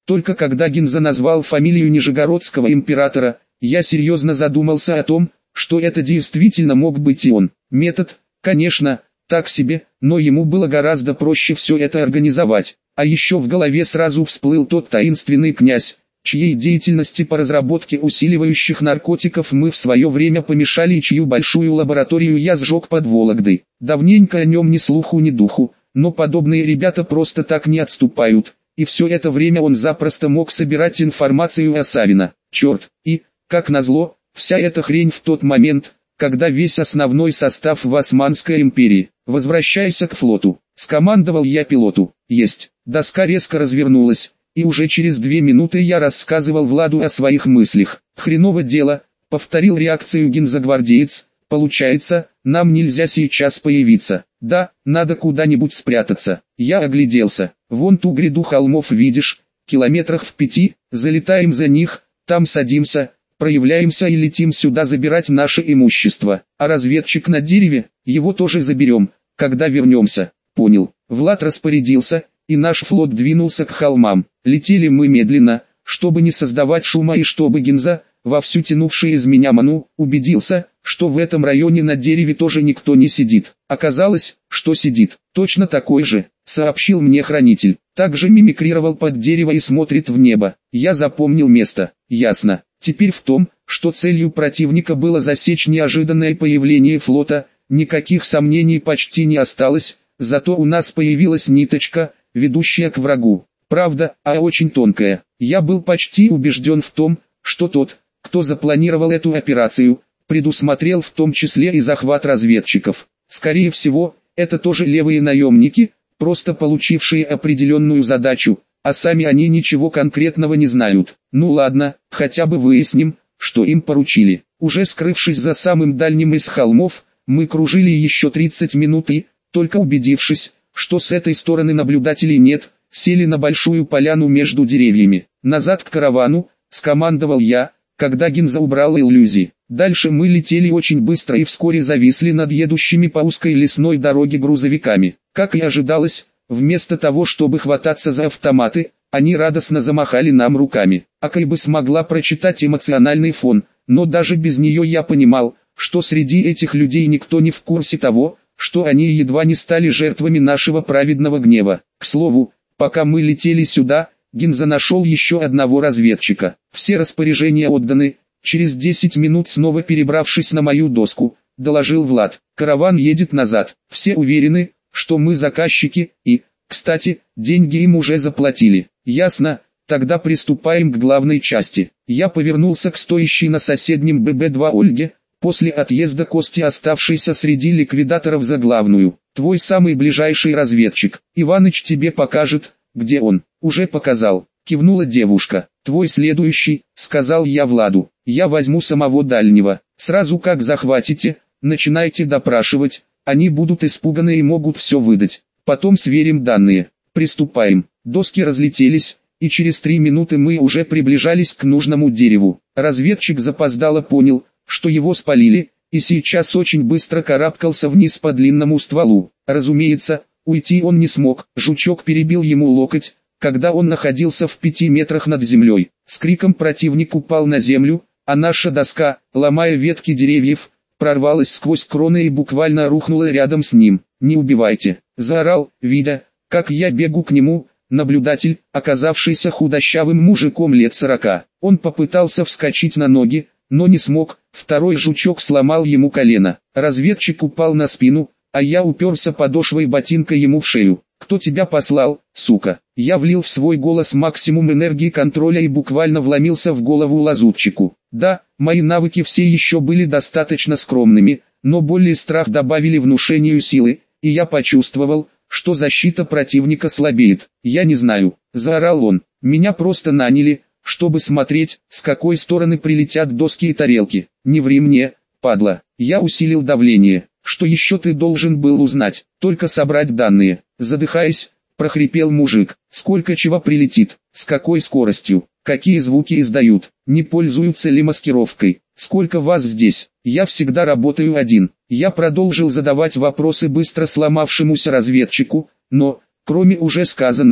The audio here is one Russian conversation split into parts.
Только когда Гинза назвал фамилию Нижегородского императора, я серьезно задумался о том, что это действительно мог быть и он. Метод, конечно, так себе, но ему было гораздо проще все это организовать. А еще в голове сразу всплыл тот таинственный князь, чьей деятельности по разработке усиливающих наркотиков мы в свое время помешали и чью большую лабораторию я сжег под Вологдой. Давненько о нем ни слуху ни духу, но подобные ребята просто так не отступают, и все это время он запросто мог собирать информацию о Савино. Черт, и, как назло, вся эта хрень в тот момент, когда весь основной состав в Османской империи. «Возвращайся к флоту», — скомандовал я пилоту. «Есть». Доска резко развернулась, и уже через 2 минуты я рассказывал Владу о своих мыслях. «Хреново дело», — повторил реакцию гинзагвардеец. «Получается, нам нельзя сейчас появиться. Да, надо куда-нибудь спрятаться». Я огляделся. «Вон ту гряду холмов видишь, километрах в 5, залетаем за них, там садимся, проявляемся и летим сюда забирать наше имущество. А разведчик на дереве, его тоже заберем, когда вернемся». «Понял». Влад распорядился, и наш флот двинулся к холмам. Летели мы медленно, чтобы не создавать шума и чтобы Гинза, вовсю тянувший из меня ману, убедился, что в этом районе на дереве тоже никто не сидит. Оказалось, что сидит. Точно такой же, сообщил мне хранитель. Также мимикрировал под дерево и смотрит в небо. Я запомнил место. Ясно. Теперь в том, что целью противника было засечь неожиданное появление флота, никаких сомнений почти не осталось, зато у нас появилась ниточка, ведущая к врагу. Правда, а очень тонкая. Я был почти убежден в том, что тот, кто запланировал эту операцию, предусмотрел в том числе и захват разведчиков. Скорее всего, это тоже левые наемники, просто получившие определенную задачу, а сами они ничего конкретного не знают. Ну ладно, хотя бы выясним, что им поручили. Уже скрывшись за самым дальним из холмов, мы кружили еще 30 минут и, только убедившись, что с этой стороны наблюдателей нет, сели на большую поляну между деревьями. «Назад к каравану», — скомандовал я, когда Гинза убрал иллюзии. Дальше мы летели очень быстро и вскоре зависли над едущими по узкой лесной дороге грузовиками. Как и ожидалось, вместо того, чтобы хвататься за автоматы, они радостно замахали нам руками. Акай бы смогла прочитать эмоциональный фон, но даже без нее я понимал, что среди этих людей никто не в курсе того, что они едва не стали жертвами нашего праведного гнева. К слову, пока мы летели сюда, Гинза нашел еще одного разведчика. Все распоряжения отданы. Через 10 минут, снова перебравшись на мою доску, доложил Влад. Караван едет назад. Все уверены, что мы заказчики и, кстати, деньги им уже заплатили. Ясно, тогда приступаем к главной части. Я повернулся к стоящей на соседнем ББ-2 Ольге, после отъезда Кости оставшейся среди ликвидаторов за главную. Твой самый ближайший разведчик. Иваныч тебе покажет, где он. Уже показал. Кивнула девушка. «Твой следующий», — сказал я Владу. «Я возьму самого дальнего. Сразу как захватите, начинайте допрашивать, они будут испуганы и могут все выдать. Потом сверим данные. Приступаем». Доски разлетелись, и через 3 минуты мы уже приближались к нужному дереву. Разведчик запоздало понял, что его спалили, и сейчас очень быстро карабкался вниз по длинному стволу. Разумеется, уйти он не смог. Жучок перебил ему локоть, когда он находился в 5 метрах над землей. С криком противник упал на землю, а наша доска, ломая ветки деревьев, прорвалась сквозь кроны и буквально рухнула рядом с ним. «Не убивайте!» – заорал, видя, как я бегу к нему, наблюдатель, оказавшийся худощавым мужиком лет 40. Он попытался вскочить на ноги, но не смог, второй жучок сломал ему колено. Разведчик упал на спину, а я уперся подошвой ботинка ему в шею. «Кто тебя послал, сука?» Я влил в свой голос максимум энергии контроля и буквально вломился в голову лазутчику. Да, мои навыки все еще были достаточно скромными, но боль и страх добавили внушению силы, и я почувствовал, что защита противника слабеет. «Я не знаю», — заорал он, — «меня просто наняли, чтобы смотреть, с какой стороны прилетят доски и тарелки. Не ври мне, падла». Я усилил давление. «Что еще ты должен был узнать? Только собрать данные». Задыхаясь, прохрипел мужик. «Сколько чего прилетит? С какой скоростью? Какие звуки издают? Не пользуются ли маскировкой? Сколько вас здесь? Я всегда работаю один». Я продолжил задавать вопросы быстро сломавшемуся разведчику, но, кроме уже сказанного,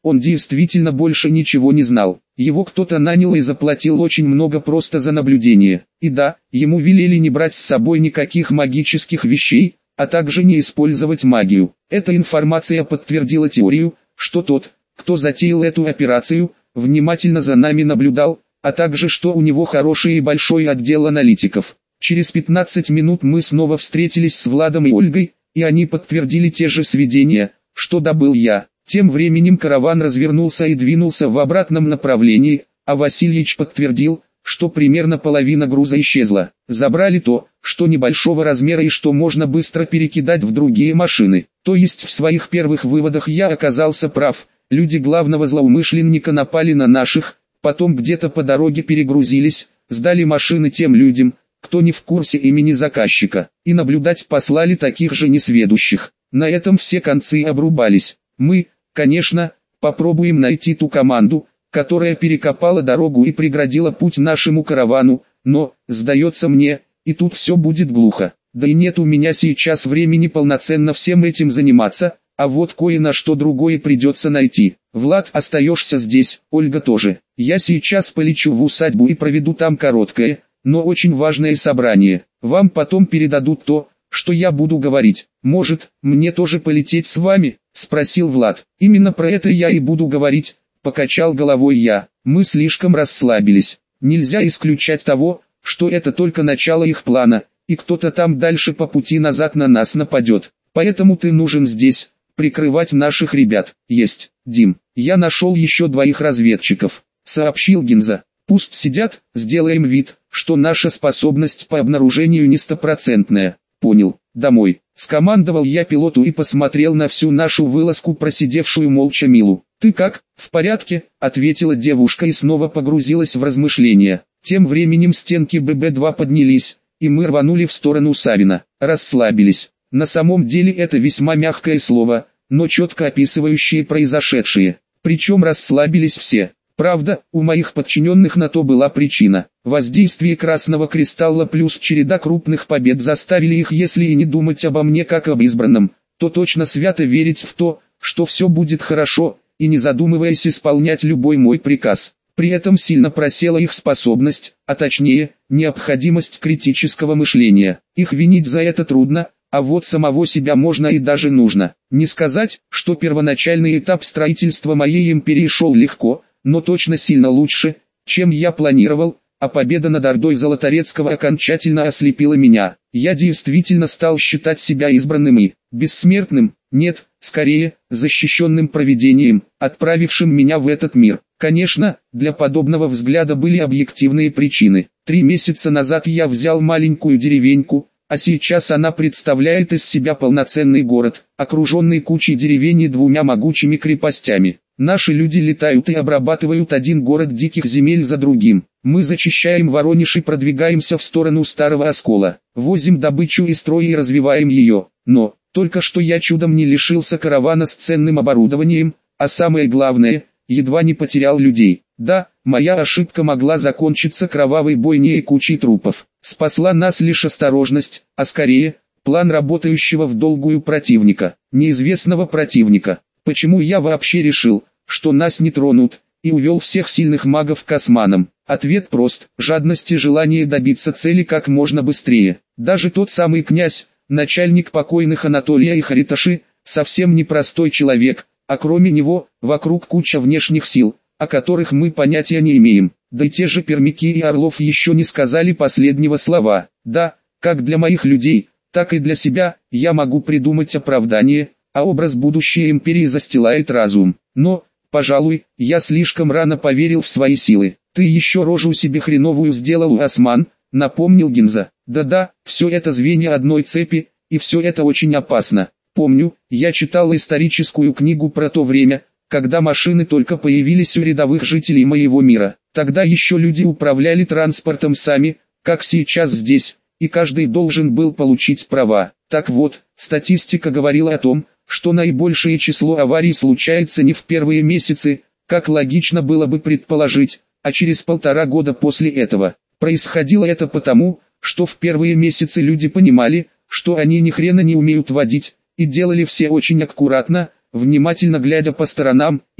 Он действительно больше ничего не знал. Его кто-то нанял и заплатил очень много просто за наблюдение. И да, ему велели не брать с собой никаких магических вещей, а также не использовать магию. Эта информация подтвердила теорию, что тот, кто затеял эту операцию, внимательно за нами наблюдал, а также что у него хороший и большой отдел аналитиков. Через 15 минут мы снова встретились с Владом и Ольгой, и они подтвердили те же сведения, что добыл я. Тем временем караван развернулся и двинулся в обратном направлении, а Васильич подтвердил, что примерно половина груза исчезла. Забрали то, что небольшого размера и что можно быстро перекидать в другие машины. То есть в своих первых выводах я оказался прав. Люди главного злоумышленника напали на наших, потом где-то по дороге перегрузились, сдали машины тем людям, кто не в курсе имени заказчика, и наблюдать послали таких же несведущих. На этом все концы обрубались. Мы, конечно, попробуем найти ту команду, которая перекопала дорогу и преградила путь нашему каравану, но, сдается мне, и тут все будет глухо. Да и нет у меня сейчас времени полноценно всем этим заниматься, а вот кое-на что другое придется найти. Влад, остаешься здесь, Ольга тоже. Я сейчас полечу в усадьбу и проведу там короткое, но очень важное собрание. Вам потом передадут то, что я буду говорить. Может, мне тоже полететь с вами? Спросил Влад. Именно про это я и буду говорить, покачал головой я. Мы слишком расслабились. Нельзя исключать того, что это только начало их плана, и кто-то там дальше по пути назад на нас нападет. Поэтому ты нужен здесь, прикрывать наших ребят. Есть, Дим. Я нашел еще 2 разведчиков, сообщил Гинза. Пусть сидят, сделаем вид, что наша способность по обнаружению не стопроцентная. Понял, домой. Скомандовал я пилоту и посмотрел на всю нашу вылазку, просидевшую молча Милу. «Ты как, в порядке?» — ответила девушка и снова погрузилась в размышления. Тем временем стенки ББ-2 поднялись, и мы рванули в сторону Савина. Расслабились. На самом деле это весьма мягкое слово, но четко описывающее произошедшее. Причем расслабились все. Правда, у моих подчиненных на то была причина. Воздействие красного кристалла плюс череда крупных побед заставили их, если и не думать обо мне как об избранном, то точно свято верить в то, что все будет хорошо, и не задумываясь исполнять любой мой приказ. При этом сильно просела их способность, а точнее, необходимость критического мышления. Их винить за это трудно, а вот самого себя можно и даже нужно. Не сказать, что первоначальный этап строительства моей империи шел легко, но точно сильно лучше, чем я планировал, а победа над Ордой Золоторецкого окончательно ослепила меня. Я действительно стал считать себя избранным и бессмертным, нет, скорее, защищенным провидением, отправившим меня в этот мир. Конечно, для подобного взгляда были объективные причины. 3 месяца назад я взял маленькую деревеньку, а сейчас она представляет из себя полноценный город, окруженный кучей деревень и 2 могучими крепостями. Наши люди летают и обрабатывают один город диких земель за другим. Мы зачищаем Воронеж и продвигаемся в сторону Старого Оскола. Возим добычу из строя и развиваем ее. Но, только что я чудом не лишился каравана с ценным оборудованием, а самое главное, едва не потерял людей. Да, моя ошибка могла закончиться кровавой бойней и кучей трупов. Спасла нас лишь осторожность, а скорее, план работающего в долгую противника, неизвестного противника. Почему я вообще решил, что нас не тронут, и увел всех сильных магов к османам? Ответ прост: жадность и желание добиться цели как можно быстрее. Даже тот самый князь, начальник покойных Анатолия и Хариташи, совсем непростой человек, а кроме него, вокруг куча внешних сил, о которых мы понятия не имеем. Да и те же Пермяки и Орлов еще не сказали последнего слова. Да, как для моих людей, так и для себя, я могу придумать оправдание, а образ будущей империи застилает разум. Но, пожалуй, я слишком рано поверил в свои силы. Ты еще рожу себе хреновую сделал, Осман, напомнил Гинза. Да-да, все это звенья одной цепи, и все это очень опасно. Помню, я читал историческую книгу про то время, когда машины только появились у рядовых жителей моего мира. Тогда еще люди управляли транспортом сами, как сейчас здесь, и каждый должен был получить права. Так вот, статистика говорила о том, что наибольшее число аварий случается не в первые месяцы, как логично было бы предположить, а через 1,5 года после этого. Происходило это потому, что в первые месяцы люди понимали, что они ни хрена не умеют водить, и делали все очень аккуратно, внимательно глядя по сторонам, и,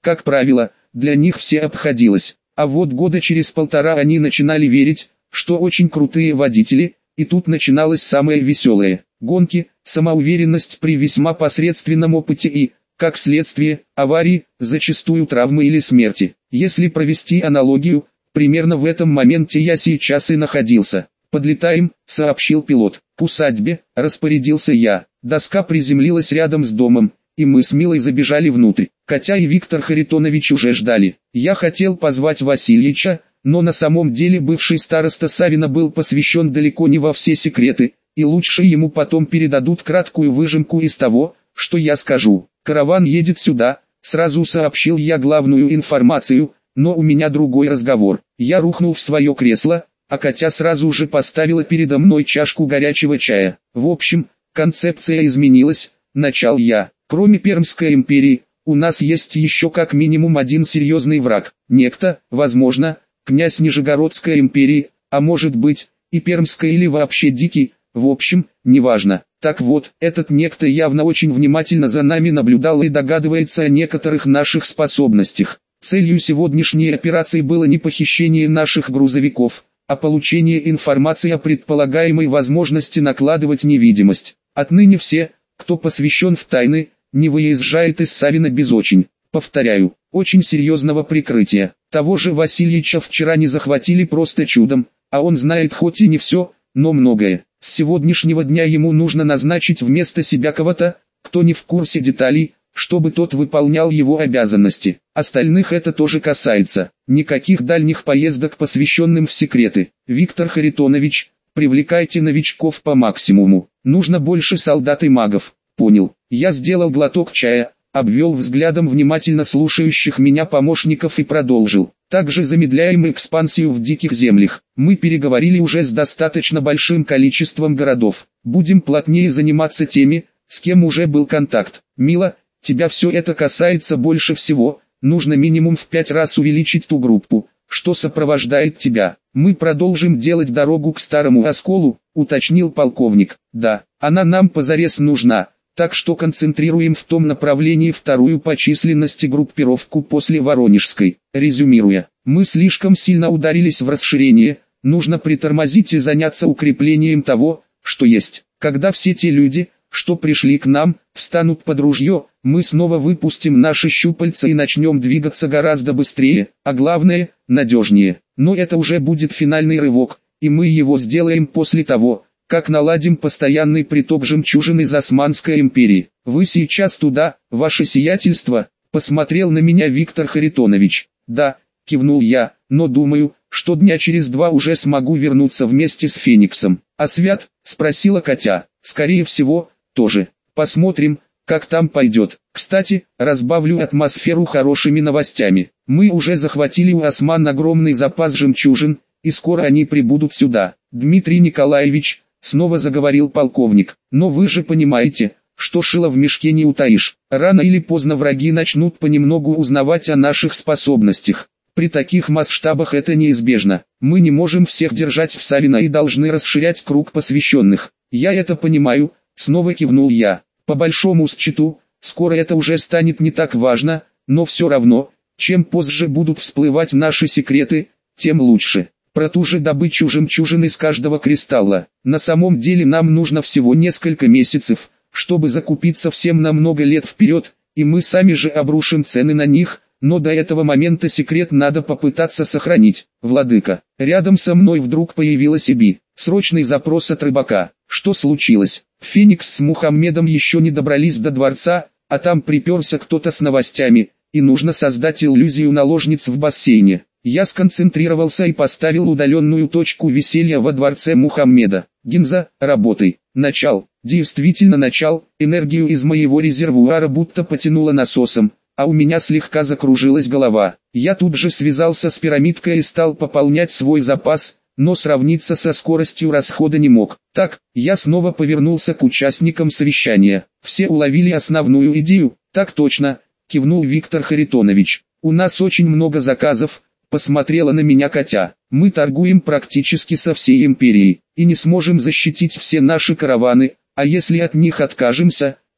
как правило, для них все обходилось. А вот года через полтора они начинали верить, что очень крутые водители, и тут начиналось самое веселое. Гонки, самоуверенность при весьма посредственном опыте и, как следствие, аварии, зачастую травмы или смерти. Если провести аналогию, примерно в этом моменте я сейчас и находился. «Подлетаем», — сообщил пилот. «К усадьбе», — распорядился я. Доска приземлилась рядом с домом, и мы с Милой забежали внутрь. Катя и Виктор Харитонович уже ждали. Я хотел позвать Васильича, но на самом деле бывший староста Савина был посвящен далеко не во все секреты, и лучше ему потом передадут краткую выжимку из того, что я скажу. «Караван едет сюда», — сразу сообщил я главную информацию, но у меня другой разговор. Я рухнул в свое кресло, а Катя сразу же поставила передо мной чашку горячего чая. В общем, концепция изменилась, начал я. Кроме Пермской империи, у нас есть еще как минимум один серьезный враг. Некто, возможно, князь Нижегородской империи, а может быть, и Пермской или вообще Дикий, в общем, неважно. Так вот, этот некто явно очень внимательно за нами наблюдал и догадывается о некоторых наших способностях. Целью сегодняшней операции было не похищение наших грузовиков, а получение информации о предполагаемой возможности накладывать невидимость. Отныне все, кто посвящен в тайны, не выезжает из Савина без очень, повторяю, очень серьезного прикрытия. Того же Васильича вчера не захватили просто чудом, а он знает хоть и не все, но многое. С сегодняшнего дня ему нужно назначить вместо себя кого-то, кто не в курсе деталей, чтобы тот выполнял его обязанности. Остальных это тоже касается. Никаких дальних поездок, посвященным в секреты. Виктор Харитонович, привлекайте новичков по максимуму. Нужно больше солдат и магов. Понял. Я сделал глоток чая, обвел взглядом внимательно слушающих меня помощников и продолжил. Также замедляем экспансию в диких землях. Мы переговорили уже с достаточно большим количеством городов. Будем плотнее заниматься теми, с кем уже был контакт. Мила, тебя все это касается больше всего. Нужно минимум в 5 раз увеличить ту группу, что сопровождает тебя. Мы продолжим делать дорогу к Старому Осколу, уточнил полковник. Да, она нам позарез нужна. Так что концентрируем в том направлении вторую по численности группировку после Воронежской. Резюмируя, мы слишком сильно ударились в расширение, нужно притормозить и заняться укреплением того, что есть. Когда все те люди, что пришли к нам, встанут под ружье, мы снова выпустим наши щупальца и начнем двигаться гораздо быстрее, а главное, надежнее. Но это уже будет финальный рывок, и мы его сделаем после того, как наладим постоянный приток жемчужин из Османской империи. Вы сейчас туда, ваше сиятельство, посмотрел на меня Виктор Харитонович. Да, кивнул я, но думаю, что дня через 2 уже смогу вернуться вместе с Фениксом. А Свят, спросила Катя, скорее всего, тоже. Посмотрим, как там пойдет. Кстати, разбавлю атмосферу хорошими новостями. Мы уже захватили у осман огромный запас жемчужин, и скоро они прибудут сюда. Дмитрий Николаевич, снова заговорил полковник, но вы же понимаете, что шило в мешке не утаишь. Рано или поздно враги начнут понемногу узнавать о наших способностях. При таких масштабах это неизбежно. Мы не можем всех держать в Савино и должны расширять круг посвященных. Я это понимаю, снова кивнул я. По большому счету, скоро это уже станет не так важно, но все равно, чем позже будут всплывать наши секреты, тем лучше. Про ту же добычу жемчужин из каждого кристалла. На самом деле нам нужно всего несколько месяцев, чтобы закупиться всем на много лет вперед, и мы сами же обрушим цены на них, но до этого момента секрет надо попытаться сохранить. Владыка, рядом со мной вдруг появилась Иби. Срочный запрос от рыбака. Что случилось? Феникс с Мухаммедом еще не добрались до дворца, а там приперся кто-то с новостями, и нужно создать иллюзию наложниц в бассейне. Я сконцентрировался и поставил удаленную точку веселья во дворце Мухаммеда. Гинза, работай. Начал. Действительно начал. Энергию из моего резервуара будто потянуло насосом, а у меня слегка закружилась голова. Я тут же связался с пирамидкой и стал пополнять свой запас, но сравниться со скоростью расхода не мог. Так, я снова повернулся к участникам совещания. Все уловили основную идею? Так точно, кивнул Виктор Харитонович. У нас очень много заказов. Посмотрела на меня Катя. Мы торгуем практически со всей империей, и не сможем защитить все наши караваны, а если от них откажемся,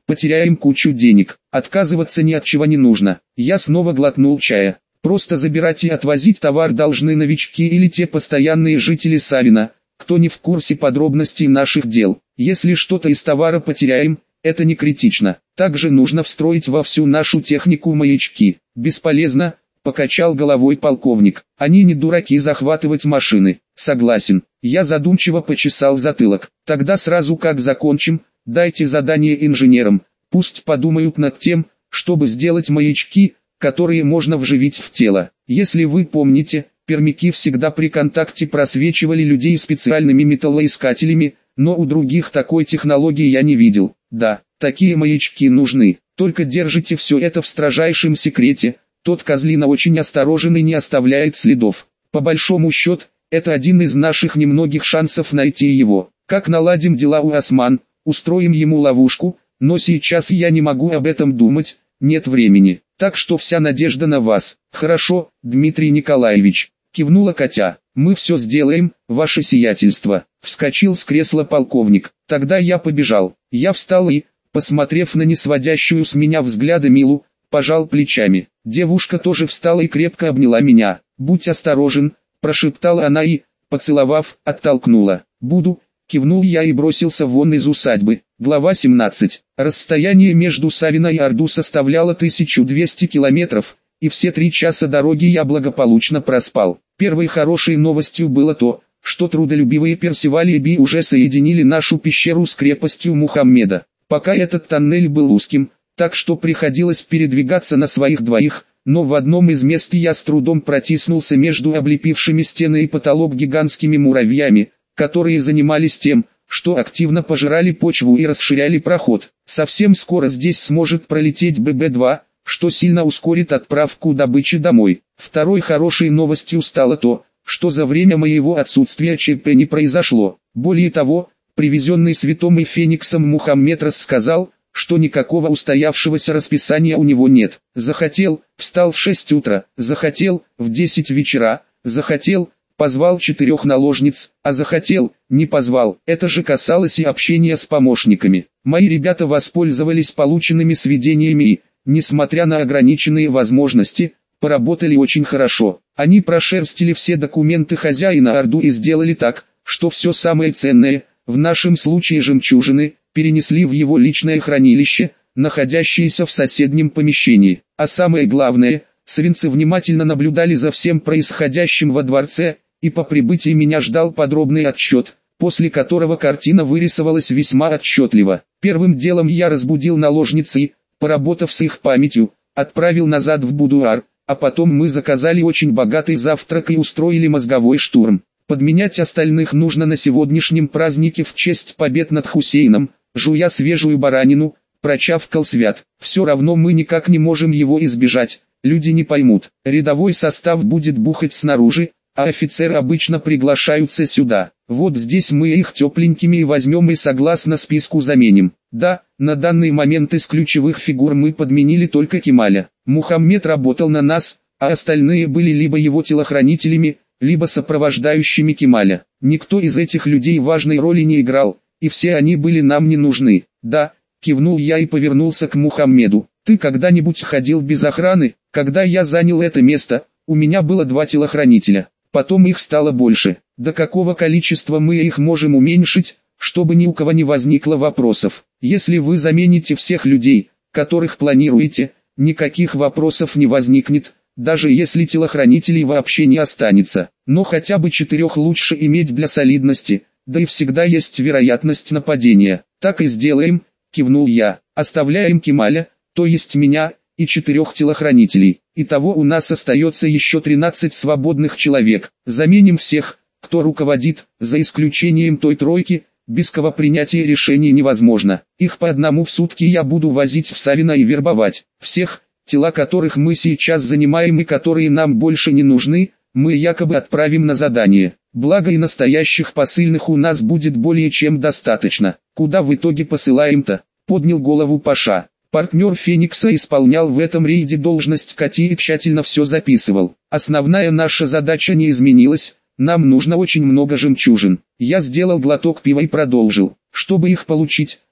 потеряем кучу денег. Отказываться ни от чего не нужно. Я снова глотнул чая. Просто забирать и отвозить товар должны новички или те постоянные жители Савина, кто не в курсе подробностей наших дел. Если что-то из товара потеряем, это не критично. Также нужно встроить во всю нашу технику маячки. Бесполезно, покачал головой полковник. Они не дураки захватывать машины. Согласен. Я задумчиво почесал затылок. Тогда сразу как закончим, дайте задание инженерам. Пусть подумают над тем, чтобы сделать маячки, которые можно вживить в тело. Если вы помните, пермяки всегда при контакте просвечивали людей специальными металлоискателями, но у других такой технологии я не видел. Да, такие маячки нужны. Только держите все это в строжайшем секрете. Тот козлина очень осторожен и не оставляет следов. По большому счету, это один из наших немногих шансов найти его. Как наладим дела у Осман, устроим ему ловушку, но сейчас я не могу об этом думать, нет времени. Так что вся надежда на вас. Хорошо, Дмитрий Николаевич, кивнула Катя. Мы все сделаем, ваше сиятельство. Вскочил с кресла полковник. Тогда я побежал. Я встал и, посмотрев на несводящую с меня взгляда Милу, пожал плечами. Девушка тоже встала и крепко обняла меня. Будь осторожен, прошептала она и, поцеловав, оттолкнула. Буду, кивнул я и бросился вон из усадьбы. Глава 17. Расстояние между Савино и Орду составляло 1200 километров, и все 3 часа дороги я благополучно проспал. Первой хорошей новостью было то, что трудолюбивые Персиваль и Би уже соединили нашу пещеру с крепостью Мухаммеда. Пока этот тоннель был узким, так что приходилось передвигаться на своих двоих, но в одном из мест я с трудом протиснулся между облепившими стены и потолок гигантскими муравьями, которые занимались тем, что активно пожирали почву и расширяли проход. Совсем скоро здесь сможет пролететь ББ-2, что сильно ускорит отправку добычи домой. Второй хорошей новостью стало то, что за время моего отсутствия ЧП не произошло. Более того, привезенный Святым и Фениксом Мухаммед рассказал, что никакого устоявшегося расписания у него нет. Захотел, встал в 6 утра, захотел, в 10 вечера, захотел, позвал 4 наложниц, а захотел, не позвал. Это же касалось и общения с помощниками. Мои ребята воспользовались полученными сведениями и, несмотря на ограниченные возможности, поработали очень хорошо. Они прошерстили все документы хозяина Орду и сделали так, что все самое ценное, в нашем случае жемчужины, перенесли в его личное хранилище, находящееся в соседнем помещении. А самое главное, свинцы внимательно наблюдали за всем происходящим во дворце, и по прибытии меня ждал подробный отчет, после которого картина вырисовалась весьма отчетливо. Первым делом я разбудил наложниц и, поработав с их памятью, отправил назад в будуар, а потом мы заказали очень богатый завтрак и устроили мозговой штурм. Подменять остальных нужно на сегодняшнем празднике в честь побед над Хусейном, жуя свежую баранину, прочавкал Свят. Все равно мы никак не можем его избежать, люди не поймут. Рядовой состав будет бухать снаружи, а офицеры обычно приглашаются сюда. Вот здесь мы их тепленькими и возьмем и согласно списку заменим. Да, на данный момент из ключевых фигур мы подменили только Кемаля. Мухаммед работал на нас, а остальные были либо его телохранителями, либо сопровождающими Кемаля. Никто из этих людей важной роли не играл, и все они были нам не нужны. Да, кивнул я и повернулся к Мухаммеду. Ты когда-нибудь ходил без охраны? Когда я занял это место, у меня было 2 телохранителя. Потом их стало больше. До какого количества мы их можем уменьшить, чтобы ни у кого не возникло вопросов? Если вы замените всех людей, которых планируете, никаких вопросов не возникнет, даже если телохранителей вообще не останется. Но хотя бы 4 лучше иметь для солидности, да и всегда есть вероятность нападения. Так и сделаем, кивнул я. Оставляем Кемаля, то есть меня, и 4 телохранителей. Итого у нас остается еще 13 свободных человек. Заменим всех, кто руководит, за исключением той 3, без кого принятие решений невозможно. Их по одному в сутки я буду возить в Савино и вербовать. Всех, тела которых мы сейчас занимаем и которые нам больше не нужны, мы якобы отправим на задание. Благо и настоящих посыльных у нас будет более чем достаточно. Куда в итоге посылаем-то? Поднял голову Паша. Партнер Феникса исполнял в этом рейде должность Кати и тщательно все записывал. Основная наша задача не изменилась, нам нужно очень много жемчужин. Я сделал глоток пива и продолжил. Чтобы их получить,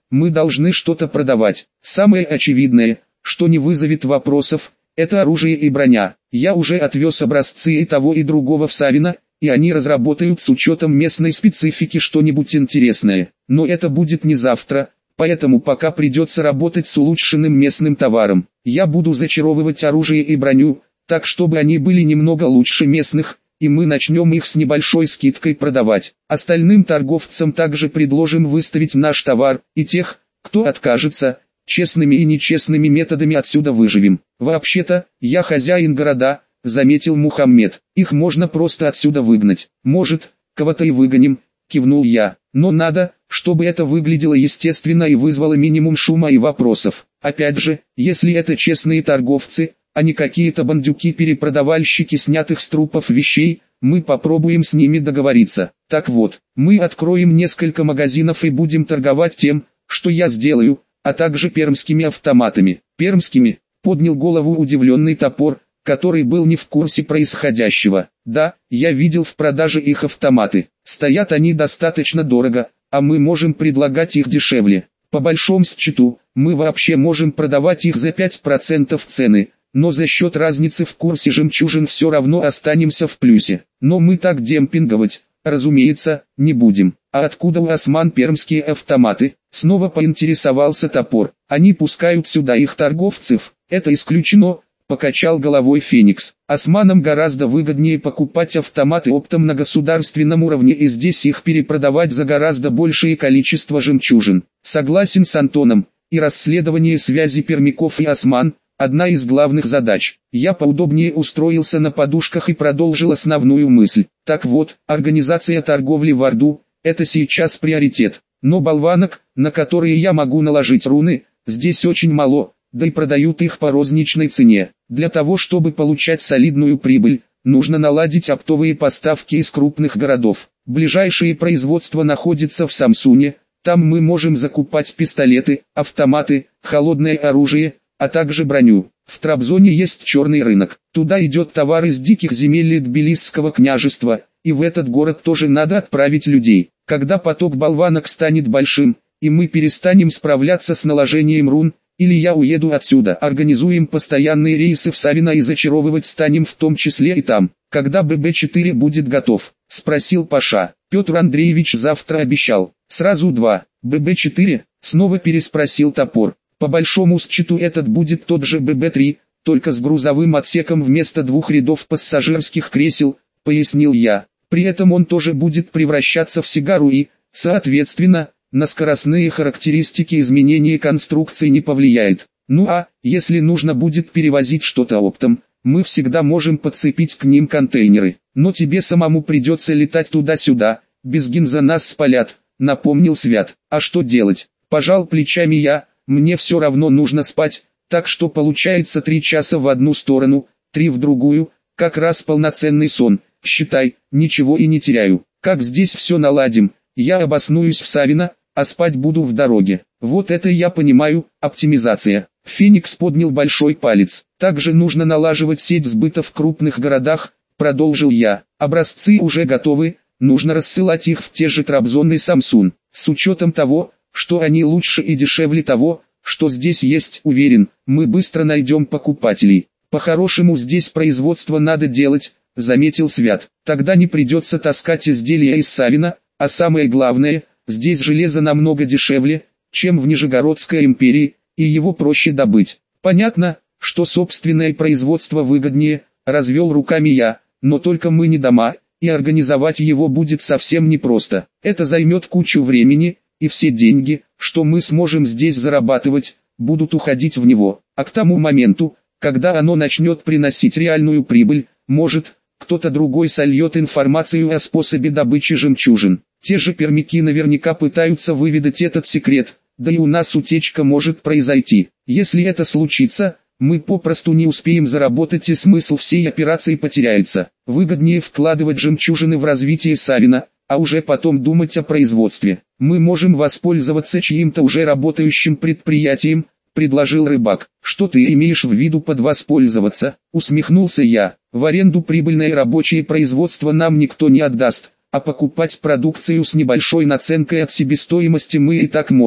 мы должны что-то продавать. Самое очевидное, что не вызовет вопросов, это оружие и броня. Я уже отвез образцы и того и другого в Савино, и они разработают с учетом местной специфики что-нибудь интересное. Но это будет не завтра, поэтому пока придется работать с улучшенным местным товаром. Я буду зачаровывать оружие и броню, так чтобы они были немного лучше местных, и мы начнем их с небольшой скидкой продавать. Остальным торговцам также предложим выставить наш товар, и тех, кто откажется, честными и нечестными методами отсюда выживем. Вообще-то, я хозяин города, заметил Мухаммед. Их можно просто отсюда выгнать. Может, кого-то и выгоним, кивнул я. Но надо, чтобы это выглядело естественно и вызвало минимум шума и вопросов. Опять же, если это честные торговцы, а не какие-то бандюки-перепродавальщики снятых с трупов вещей, мы попробуем с ними договориться. Так вот, мы откроем несколько магазинов и будем торговать тем, что я сделаю, а также пермскими автоматами. Пермскими, поднял голову удивленный Топор, который был не в курсе происходящего. Да, я видел в продаже их автоматы. Стоят они достаточно дорого, а мы можем предлагать их дешевле. По большому счету, мы вообще можем продавать их за 5% цены, но за счет разницы в курсе жемчужин все равно останемся в плюсе. Но мы так демпинговать, разумеется, не будем. А откуда у осман пермские автоматы? Снова поинтересовался Топор. Они пускают сюда их торговцев, это исключено. Покачал головой Феникс. Османам гораздо выгоднее покупать автоматы оптом на государственном уровне и здесь их перепродавать за гораздо большее количество жемчужин. Согласен с Антоном, и расследование связи пермяков и осман – одна из главных задач. Я поудобнее устроился на подушках и продолжил основную мысль. Так вот, организация торговли в Орду – это сейчас приоритет. Но болванок, на которые я могу наложить руны, здесь очень мало. Да и продают их по розничной цене. Для того чтобы получать солидную прибыль, нужно наладить оптовые поставки из крупных городов. Ближайшее производство находится в Самсуне, там мы можем закупать пистолеты, автоматы, холодное оружие, а также броню. В Трабзоне есть черный рынок, туда идет товар из диких земель Тбилисского княжества, и в этот город тоже надо отправить людей. Когда поток болванок станет большим, и мы перестанем справляться с наложением рун, или я уеду отсюда, организуем постоянные рейсы в Савино и зачаровывать станем в том числе и там. Когда ББ-4 будет готов? Спросил Паша. Петр Андреевич завтра обещал. Сразу 2. ББ-4? Снова переспросил Топор. По большому счету этот будет тот же ББ-3, только с грузовым отсеком вместо 2 рядов пассажирских кресел, пояснил я. При этом он тоже будет превращаться в сигару и, соответственно, на скоростные характеристики изменения конструкции не повлияет. Ну а, если нужно будет перевозить что-то оптом, мы всегда можем подцепить к ним контейнеры. Но тебе самому придется летать туда-сюда, без гинза нас спалят, напомнил Свят. А что делать? Пожал плечами я, мне все равно нужно спать, так что получается 3 часа в одну сторону, 3 в другую, как раз полноценный сон. Считай, ничего и не теряю. Как здесь все наладим? Я обоснуюсь в Савино, а спать буду в дороге. Вот это я понимаю, оптимизация. Феникс поднял большой палец. Также нужно налаживать сеть сбыта в крупных городах, продолжил я. Образцы уже готовы, нужно рассылать их в те же Трабзон и Самсун. С учетом того, что они лучше и дешевле того, что здесь есть, уверен, мы быстро найдем покупателей. По-хорошему здесь производство надо делать, заметил Свят. Тогда не придется таскать изделия из Савино, а самое главное, здесь железо намного дешевле, чем в Нижегородской империи, и его проще добыть. Понятно, что собственное производство выгоднее, развел руками я, но только мы не дома, и организовать его будет совсем непросто. Это займет кучу времени, и все деньги, что мы сможем здесь зарабатывать, будут уходить в него. А к тому моменту, когда оно начнет приносить реальную прибыль, может, кто-то другой сольет информацию о способе добычи жемчужин. Те же пермяки наверняка пытаются выведать этот секрет, да и у нас утечка может произойти. Если это случится, мы попросту не успеем заработать и смысл всей операции потеряется. Выгоднее вкладывать жемчужины в развитие Савино, а уже потом думать о производстве. Мы можем воспользоваться чьим-то уже работающим предприятием, предложил Рыбак. Что ты имеешь в виду под воспользоваться? Усмехнулся я. В аренду прибыльное рабочее производство нам никто не отдаст, а покупать продукцию с небольшой наценкой от себестоимости мы и так можем.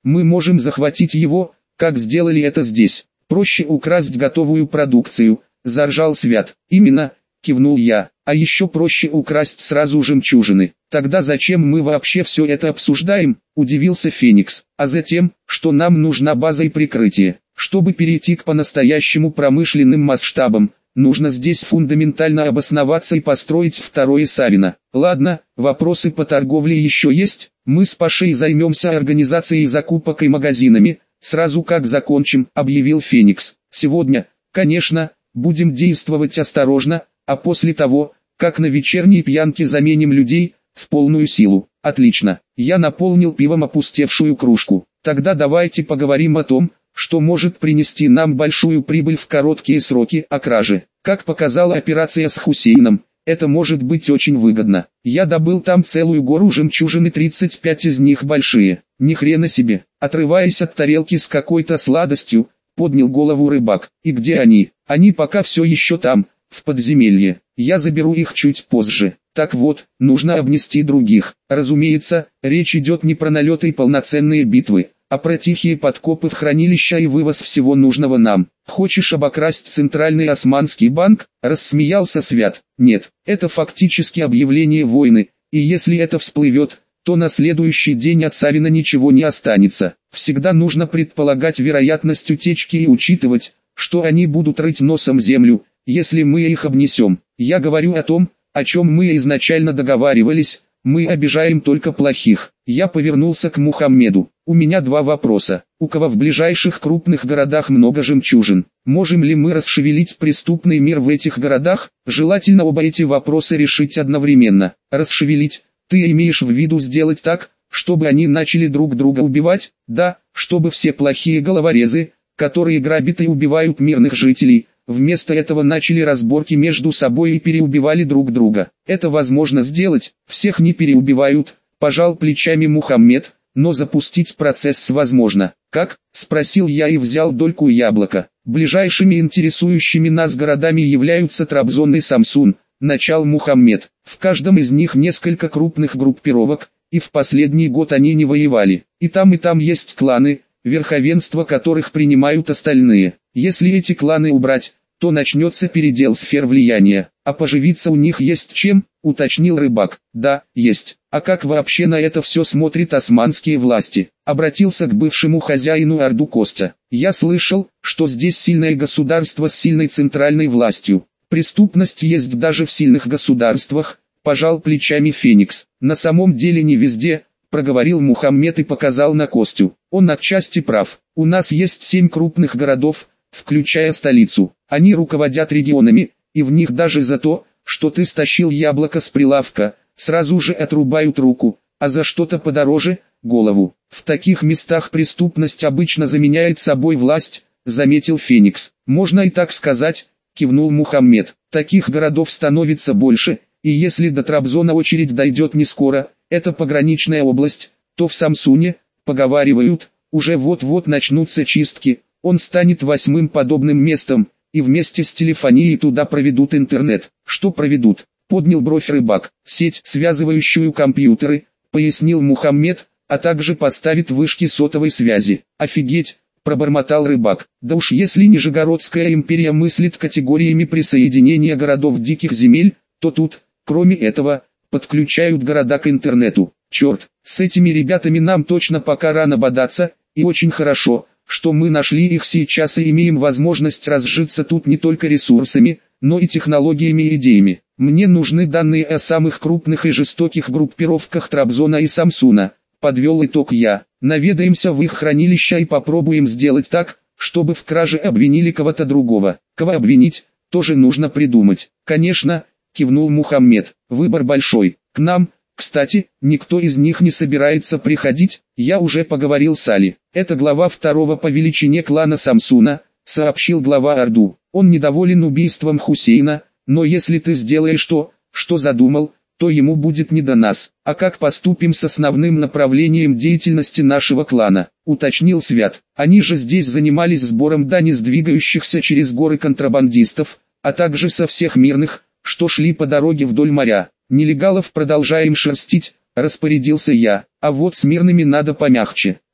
Мы можем захватить его, как сделали это здесь. Проще украсть готовую продукцию, заржал Свят. Именно, кивнул я. А еще проще украсть сразу жемчужины. Тогда зачем мы вообще все это обсуждаем, удивился Феникс. А затем, что нам нужна база и прикрытие. Чтобы перейти к по-настоящему промышленным масштабам, нужно здесь фундаментально обосноваться и построить второе Савино. Ладно, вопросы по торговле еще есть. Мы с Пашей займемся организацией закупок и магазинами, сразу как закончим, объявил Феникс. Сегодня, конечно, будем действовать осторожно, а после того, как на вечерней пьянке заменим людей, в полную силу. Отлично, я наполнил пивом опустевшую кружку. Тогда давайте поговорим о том, что может принести нам большую прибыль в короткие сроки, о краже. Как показала операция с Хусейном, это может быть очень выгодно. Я добыл там целую гору жемчужин и 35 из них большие. Ни хрена себе. Отрываясь от тарелки с какой-то сладостью, поднял голову рыбак. И где они? Они пока все еще там, в подземелье. Я заберу их чуть позже. Так вот, нужно обнести других. Разумеется, речь идет не про налеты и полноценные битвы, а про тихие подкопы в хранилища и вывоз всего нужного нам. Хочешь обокрасть Центральный Османский банк? Рассмеялся Свят. Нет, это фактически объявление войны, и если это всплывет, то на следующий день от Савина ничего не останется. Всегда нужно предполагать вероятность утечки и учитывать, что они будут рыть носом землю, если мы их обнесем. Я говорю о том, о чем мы изначально договаривались. Мы обижаем только плохих. Я повернулся к Мухаммеду. У меня два вопроса. У кого в ближайших крупных городах много жемчужин? Можем ли мы расшевелить преступный мир в этих городах? Желательно оба эти вопроса решить одновременно. Расшевелить? Ты имеешь в виду сделать так, чтобы они начали друг друга убивать? Да, чтобы все плохие головорезы, которые грабят и убивают мирных жителей, вместо этого начали разборки между собой и переубивали друг друга. Это возможно сделать, всех не переубивают, пожал плечами Мухаммед, но запустить процесс возможно. Как? Спросил я и взял дольку яблока. Ближайшими интересующими нас городами являются Трабзон и Самсун, начал Мухаммед. В каждом из них несколько крупных группировок, и в последний год они не воевали. И там есть кланы, верховенство которых принимают остальные. Если эти кланы убрать, то начнется передел сфер влияния. А поживиться у них есть чем, уточнил рыбак. Да, есть. А как вообще на это все смотрят османские власти? Обратился к бывшему хозяину Орду Костя. Я слышал, что здесь сильное государство с сильной центральной властью. Преступность есть даже в сильных государствах, пожал плечами Феникс. На самом деле не везде, проговорил Мухаммед и показал на Костю. Он отчасти прав. У нас есть 7 крупных городов, включая столицу. Они руководят регионами, и в них даже за то, что ты стащил яблоко с прилавка, сразу же отрубают руку, а за что-то подороже – голову. В таких местах преступность обычно заменяет собой власть, заметил Феникс. Можно и так сказать, кивнул Мухаммед. Таких городов становится больше, и если до Трабзона очередь дойдет не скоро, это пограничная область, то в Самсуне, поговаривают, уже вот-вот начнутся чистки. Он станет 8-м подобным местом, и вместе с телефонией туда проведут интернет. Что проведут? Поднял бровь рыбак. Сеть, связывающую компьютеры, пояснил Мухаммед, а также поставит вышки сотовой связи. Офигеть, пробормотал рыбак. Да уж если Нижегородская империя мыслит категориями присоединения городов диких земель, то тут, кроме этого, подключают города к интернету. Черт, с этими ребятами нам точно пока рано бодаться, и очень хорошо, что мы нашли их сейчас и имеем возможность разжиться тут не только ресурсами, но и технологиями и идеями. Мне нужны данные о самых крупных и жестоких группировках Трабзона и Самсуна, подвел итог я. Наведаемся в их хранилища и попробуем сделать так, чтобы в краже обвинили кого-то другого. Кого обвинить, тоже нужно придумать. Конечно, кивнул Мухаммед, выбор большой. К нам, кстати, никто из них не собирается приходить, я уже поговорил с Али. Это глава второго по величине клана Самсуна, сообщил глава Орду. Он недоволен убийством Хусейна, но если ты сделаешь то, что задумал, то ему будет не до нас. А как поступим с основным направлением деятельности нашего клана, уточнил Свят. Они же здесь занимались сбором дани с двигающихся через горы контрабандистов, а также со всех мирных, что шли по дороге вдоль моря. Нелегалов продолжаем шерстить, распорядился я, а вот с мирными надо помягче.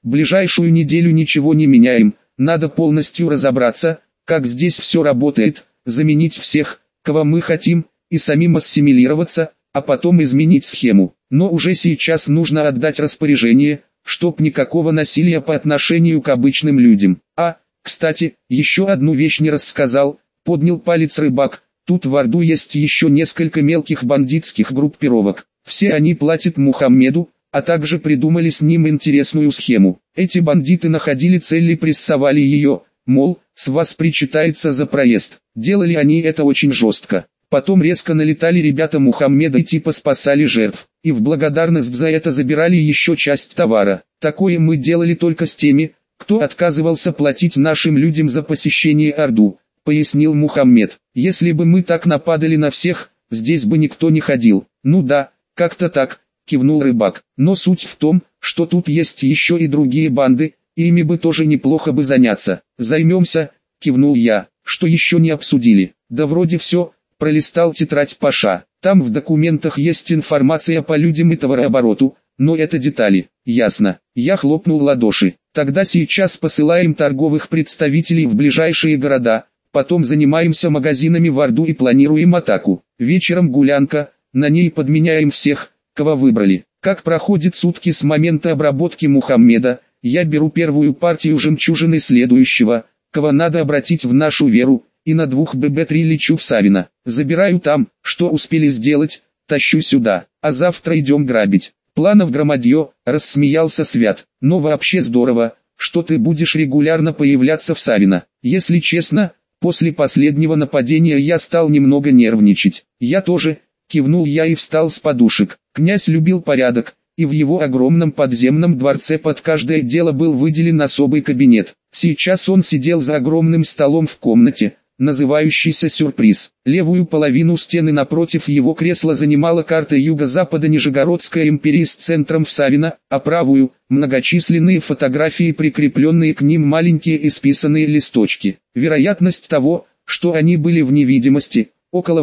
Ближайшую неделю ничего не меняем, надо полностью разобраться, как здесь все работает, заменить всех, кого мы хотим, и самим ассимилироваться, а потом изменить схему. Но уже сейчас нужно отдать распоряжение, чтоб никакого насилия по отношению к обычным людям. Кстати, еще одну вещь не рассказал, поднял палец рыбак. Тут в Орду есть еще несколько мелких бандитских группировок. Все они платят Мухаммеду, а также придумали с ним интересную схему. Эти бандиты находили цель и прессовали ее, мол, с вас причитается за проезд. Делали они это очень жестко. Потом резко налетали ребята Мухаммеда и типа спасали жертв. И в благодарность за это забирали еще часть товара. Такое мы делали только с теми, кто отказывался платить нашим людям за посещение Орду, пояснил Мухаммед. Если бы мы так нападали на всех, здесь бы никто не ходил. Ну да, как-то так, кивнул рыбак. Но суть в том, что тут есть еще и другие банды, и ими бы тоже неплохо бы заняться. Займемся, кивнул я. Что еще не обсудили? Да вроде все, пролистал тетрадь Паша. Там в документах есть информация по людям и товарообороту, но это детали. Ясно. Я хлопнул ладоши. Тогда сейчас посылаем торговых представителей в ближайшие города, потом занимаемся магазинами в Орду и планируем атаку. Вечером гулянка, на ней подменяем всех, кого выбрали. Как проходят сутки с момента обработки Мухаммеда, я беру первую партию жемчужины следующего, кого надо обратить в нашу веру, и на 2 ББ-3 лечу в Савино. Забираю там, что успели сделать, тащу сюда, а завтра идем грабить. Планов громадье, рассмеялся Свят. Но вообще здорово, что ты будешь регулярно появляться в Савино. Если честно, после последнего нападения я стал немного нервничать. Я тоже, кивнул я и встал с подушек. Князь любил порядок, и в его огромном подземном дворце под каждое дело был выделен особый кабинет. Сейчас он сидел за огромным столом в комнате, называющийся «Сюрприз». Левую половину стены напротив его кресла занимала карта юго-запада Нижегородской империи с центром в Савино, а правую – многочисленные фотографии, прикрепленные к ним маленькие исписанные листочки. Вероятность того, что они были в невидимости, около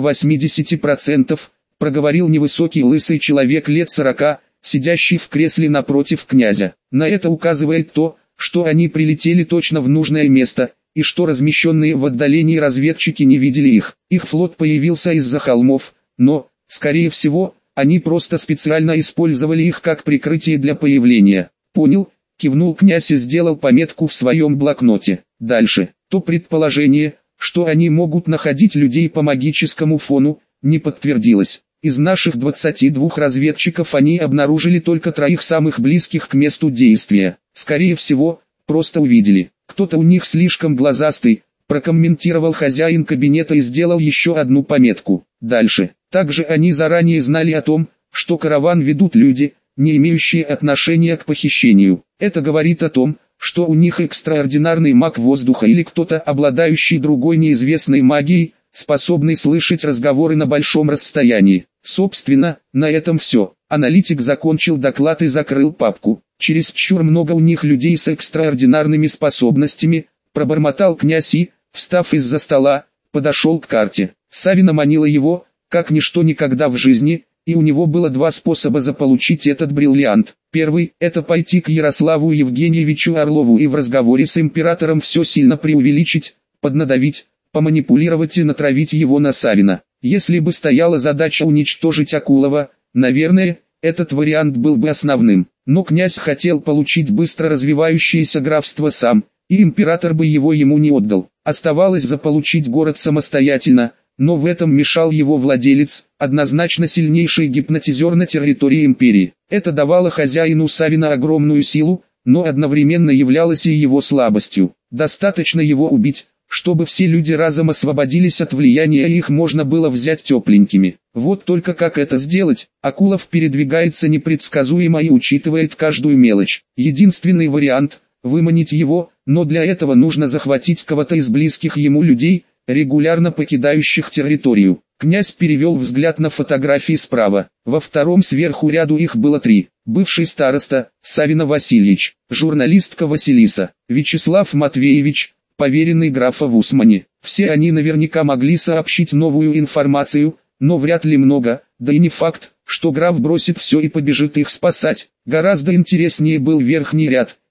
80%, проговорил невысокий лысый человек лет 40, сидящий в кресле напротив князя. На это указывает то, что они прилетели точно в нужное место, и что размещенные в отдалении разведчики не видели их. Их флот появился из-за холмов, но, скорее всего, они просто специально использовали их как прикрытие для появления. Понял, кивнул князь и сделал пометку в своем блокноте. Дальше, то предположение, что они могут находить людей по магическому фону, не подтвердилось. Из наших 22 разведчиков они обнаружили только 3 самых близких к месту действия. Скорее всего, просто увидели. Кто-то у них слишком глазастый, прокомментировал хозяин кабинета и сделал еще одну пометку. Дальше. Также они заранее знали о том, что караван ведут люди, не имеющие отношения к похищению. Это говорит о том, что у них экстраординарный маг воздуха или кто-то, обладающий другой неизвестной магией, способный слышать разговоры на большом расстоянии. Собственно, на этом все. Аналитик закончил доклад и закрыл папку. Чересчур много у них людей с экстраординарными способностями, пробормотал князь и, встав из-за стола, подошел к карте. Савино манила его, как ничто никогда в жизни, и у него было 2 способа заполучить этот бриллиант. Первый – это пойти к Ярославу Евгеньевичу Орлову и в разговоре с императором все сильно преувеличить, поднадавить, поманипулировать и натравить его на Савино. Если бы стояла задача уничтожить Акулова, наверное, этот вариант был бы основным. Но князь хотел получить быстро развивающееся графство сам, и император бы его ему не отдал. Оставалось заполучить город самостоятельно, но в этом мешал его владелец, однозначно сильнейший гипнотизер на территории империи. Это давало хозяину Савино огромную силу, но одновременно являлось и его слабостью. Достаточно его убить, чтобы все люди разом освободились от влияния и их можно было взять тепленькими. Вот только как это сделать? Акулов передвигается непредсказуемо и учитывает каждую мелочь. Единственный вариант – выманить его, но для этого нужно захватить кого-то из близких ему людей, регулярно покидающих территорию. Князь перевел взгляд на фотографии справа. Во втором сверху ряду их было 3. Бывший староста, Савино Васильевич, журналистка Василиса, Вячеслав Матвеевич, поверенный графа в Усмане. Все они наверняка могли сообщить новую информацию, но вряд ли много, да и не факт, что граф бросит все и побежит их спасать. Гораздо интереснее был верхний ряд,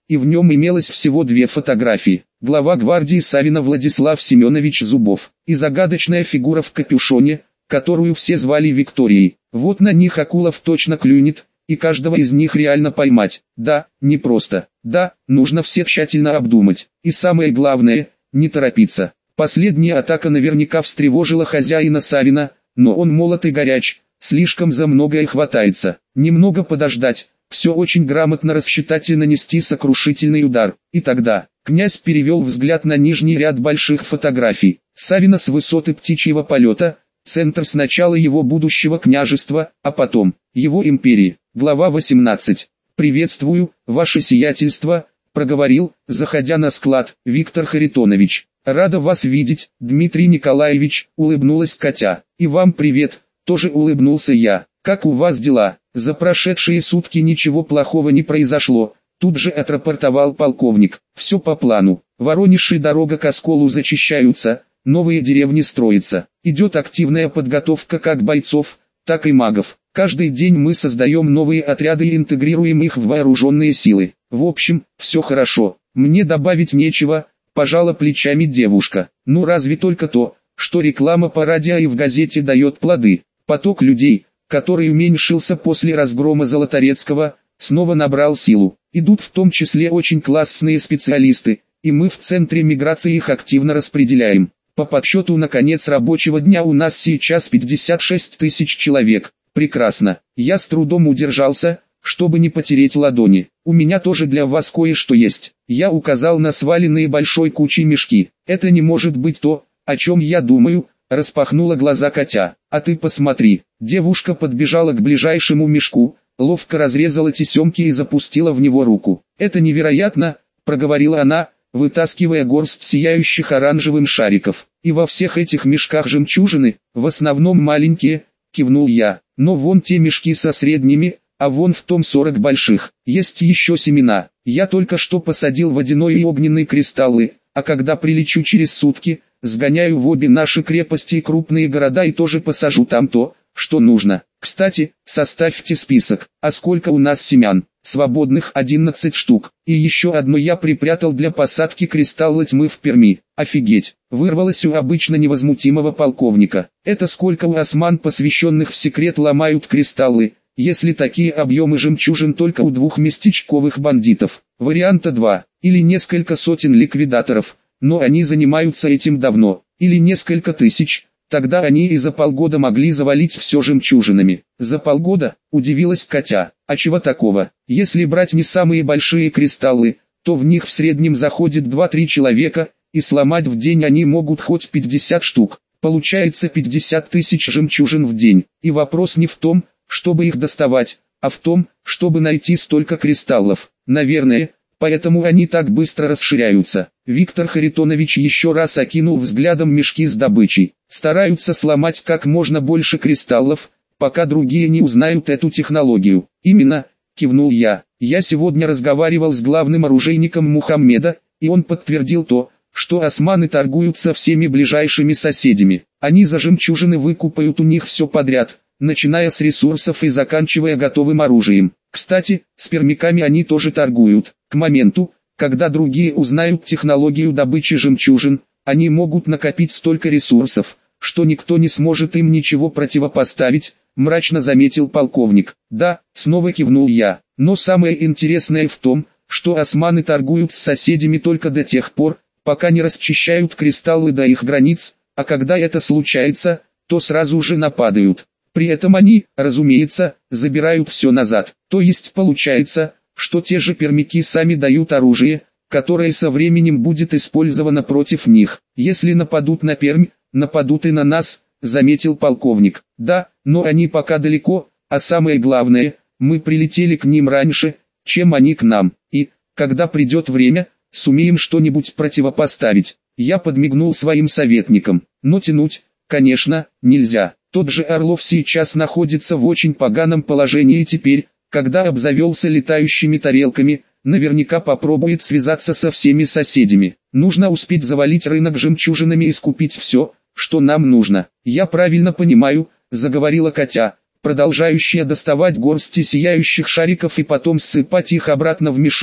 и в нем имелось всего 2 фотографии. Глава гвардии Савина Владислав Семенович Зубов и загадочная фигура в капюшоне, которую все звали Викторией. Вот на них Акулов точно клюнет, и каждого из них реально поймать. Да, непросто. Да, нужно все тщательно обдумать. И самое главное, не торопиться. Последняя атака наверняка встревожила хозяина Савина, но он молод и горяч, слишком за многое хватается. Немного подождать, все очень грамотно рассчитать и нанести сокрушительный удар. И тогда, князь перевел взгляд на нижний ряд больших фотографий. Савина с высоты птичьего полета, центр сначала его будущего княжества, а потом его империи. Глава 18. «Приветствую, ваше сиятельство», — проговорил, заходя на склад, Виктор Харитонович. «Рада вас видеть, Дмитрий Николаевич», — улыбнулась Катя. «И вам привет», — тоже улыбнулся я. «Как у вас дела?» «За прошедшие сутки ничего плохого не произошло», — тут же отрапортовал полковник. «Все по плану. Воронеж и дорога к Осколу зачищаются, новые деревни строятся. Идет активная подготовка как бойцов, так и магов. Каждый день мы создаем новые отряды и интегрируем их в вооруженные силы. В общем, все хорошо. Мне добавить нечего», — пожала плечами девушка. «Ну разве только то, что реклама по радио и в газете дает плоды. Поток людей, который уменьшился после разгрома Золоторецкого, снова набрал силу. Идут в том числе очень классные специалисты, и мы в центре миграции их активно распределяем. По подсчету на конец рабочего дня у нас сейчас 56 тысяч человек. Прекрасно. Я с трудом удержался, чтобы не потереть ладони. У меня тоже для вас кое-что есть». Я указал на сваленные большой кучей мешки. «Это не может быть то, о чем я думаю», — распахнула глаза Катя. «А ты посмотри». Девушка подбежала к ближайшему мешку, ловко разрезала тесемки и запустила в него руку. «Это невероятно», — проговорила она, вытаскивая горсть сияющих оранжевым шариков. «И во всех этих мешках жемчужины, в основном маленькие», — кивнул я. «Но вон те мешки со средними, а вон в том 40 больших. Есть еще семена. Я только что посадил водяной и огненный кристаллы, а когда прилечу через сутки, сгоняю в обе наши крепости и крупные города и тоже посажу там то, что нужно. Кстати, составьте список. А сколько у нас семян?» «Свободных 11 штук. И еще одно я припрятал для посадки кристалла тьмы в Перми». «Офигеть!» — вырвалось у обычно невозмутимого полковника. «Это сколько у осман, посвященных в секрет, ломают кристаллы, если такие объемы жемчужин только у 2 местечковых бандитов?» «Варианта 2. Или несколько сотен ликвидаторов, но они занимаются этим давно. Или несколько тысяч». Тогда они и за полгода могли завалить все жемчужинами. «За полгода?» – удивилась Катя. «А чего такого? Если брать не самые большие кристаллы, то в них в среднем заходит 2-3 человека, и сломать в день они могут хоть 50 штук. Получается 50 тысяч жемчужин в день. И вопрос не в том, чтобы их доставать, а в том, чтобы найти столько кристаллов. Наверное, поэтому они так быстро расширяются». Виктор Харитонович еще раз окинул взглядом мешки с добычей. «Стараются сломать как можно больше кристаллов, пока другие не узнают эту технологию». «Именно», — кивнул я. «Я сегодня разговаривал с главным оружейником Мухаммеда, и он подтвердил то, что османы торгуют со всеми ближайшими соседями. Они за жемчужины выкупают у них все подряд, начиная с ресурсов и заканчивая готовым оружием. Кстати, с пермяками они тоже торгуют. К моменту, когда другие узнают технологию добычи жемчужин, они могут накопить столько ресурсов, что никто не сможет им ничего противопоставить», — мрачно заметил полковник. «Да», — снова кивнул я, — «но самое интересное в том, что османы торгуют с соседями только до тех пор, пока не расчищают кристаллы до их границ, а когда это случается, то сразу же нападают. При этом они, разумеется, забирают все назад. То есть получается, что те же пермяки сами дают оружие, которое со временем будет использовано против них. Если нападут на Пермь, нападут и на нас», — заметил полковник. «Да, но они пока далеко, а самое главное, мы прилетели к ним раньше, чем они к нам, и, когда придет время, сумеем что-нибудь противопоставить». Я подмигнул своим советникам. Но тянуть, конечно, нельзя. Тот же Орлов сейчас находится в очень поганом положении теперь, когда обзавелся летающими тарелками, наверняка попробует связаться со всеми соседями. Нужно успеть завалить рынок жемчужинами и скупить все, что нам нужно. «Я правильно понимаю», — заговорила Катя, продолжающая доставать горсти сияющих шариков и потом ссыпать их обратно в мешок,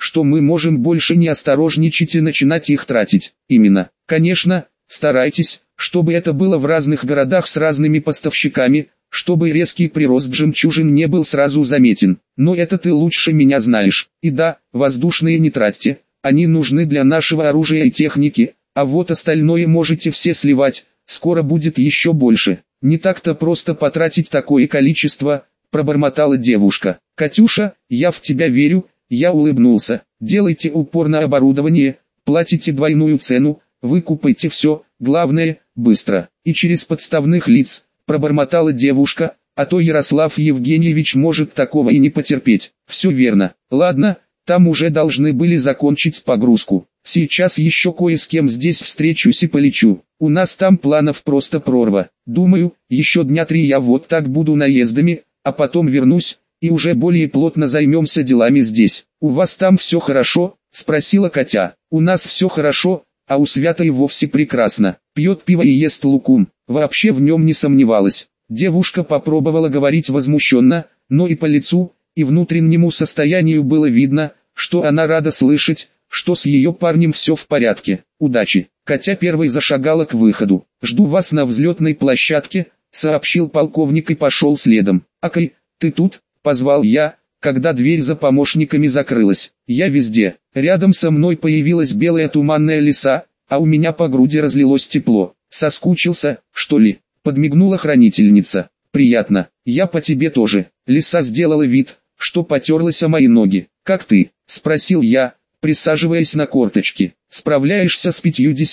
что мы можем больше не осторожничать и начинать их тратить. Именно. Конечно, старайтесь, чтобы это было в разных городах с разными поставщиками, чтобы резкий прирост жемчужин не был сразу заметен. Но это ты лучше меня знаешь. И да, воздушные не тратьте, они нужны для нашего оружия и техники, а вот остальное можете все сливать, скоро будет еще больше. Не так-то просто потратить такое количество, пробормотала девушка. Катюша, я в тебя верю, я улыбнулся. Делайте упор на оборудование, платите двойную цену, выкупайте все, главное, быстро. И через подставных лиц, пробормотала девушка, а то Ярослав Евгеньевич может такого и не потерпеть. Все верно. Ладно, там уже должны были закончить погрузку. Сейчас еще кое с кем здесь встречусь и полечу. У нас там планов просто прорва. Думаю, еще дня 3 я вот так буду наездами, а потом вернусь, и уже более плотно займемся делами здесь. У вас там все хорошо? Спросила Катя. У нас все хорошо, а у Святой вовсе прекрасно. Пьет пиво и ест лукум. Вообще в нем не сомневалась. Девушка попробовала говорить возмущенно, но и по лицу, и внутреннему состоянию было видно, что она рада слышать, что с ее парнем все в порядке. Удачи. Катя первой зашагала к выходу. «Жду вас на взлетной площадке», — сообщил полковник и пошел следом. «Акай, ты тут?» — позвал я, когда дверь за помощниками закрылась. «Я везде». Рядом со мной появилась белая туманная лиса, а у меня по груди разлилось тепло. «Соскучился, что ли?» — подмигнула хранительница. «Приятно. Я по тебе тоже». Лиса сделала вид, что потерлась о мои ноги. «Как ты?» — спросил я, присаживаясь на корточки. «Справляешься с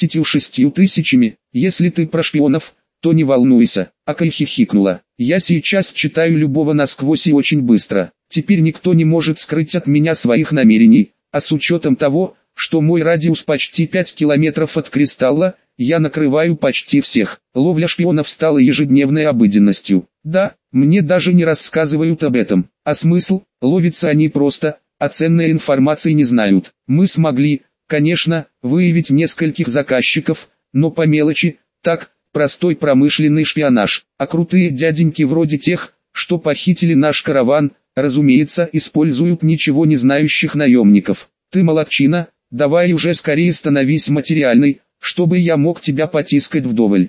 56 тысячами, если ты про шпионов, то не волнуйся». Акай хихикнула. «Я сейчас читаю любого насквозь и очень быстро. Теперь никто не может скрыть от меня своих намерений, а с учетом того, что мой радиус почти 5 километров от кристалла, я накрываю почти всех. Ловля шпионов стала ежедневной обыденностью. Да, мне даже не рассказывают об этом. А смысл? Ловятся они просто, а ценной информации не знают. Мы смогли, конечно, выявить нескольких заказчиков, но по мелочи, так, простой промышленный шпионаж. А крутые дяденьки вроде тех, что похитили наш караван, разумеется, используют ничего не знающих наемников. Ты молодчина, давай уже скорее становись материальной, чтобы я мог тебя потискать вдоволь.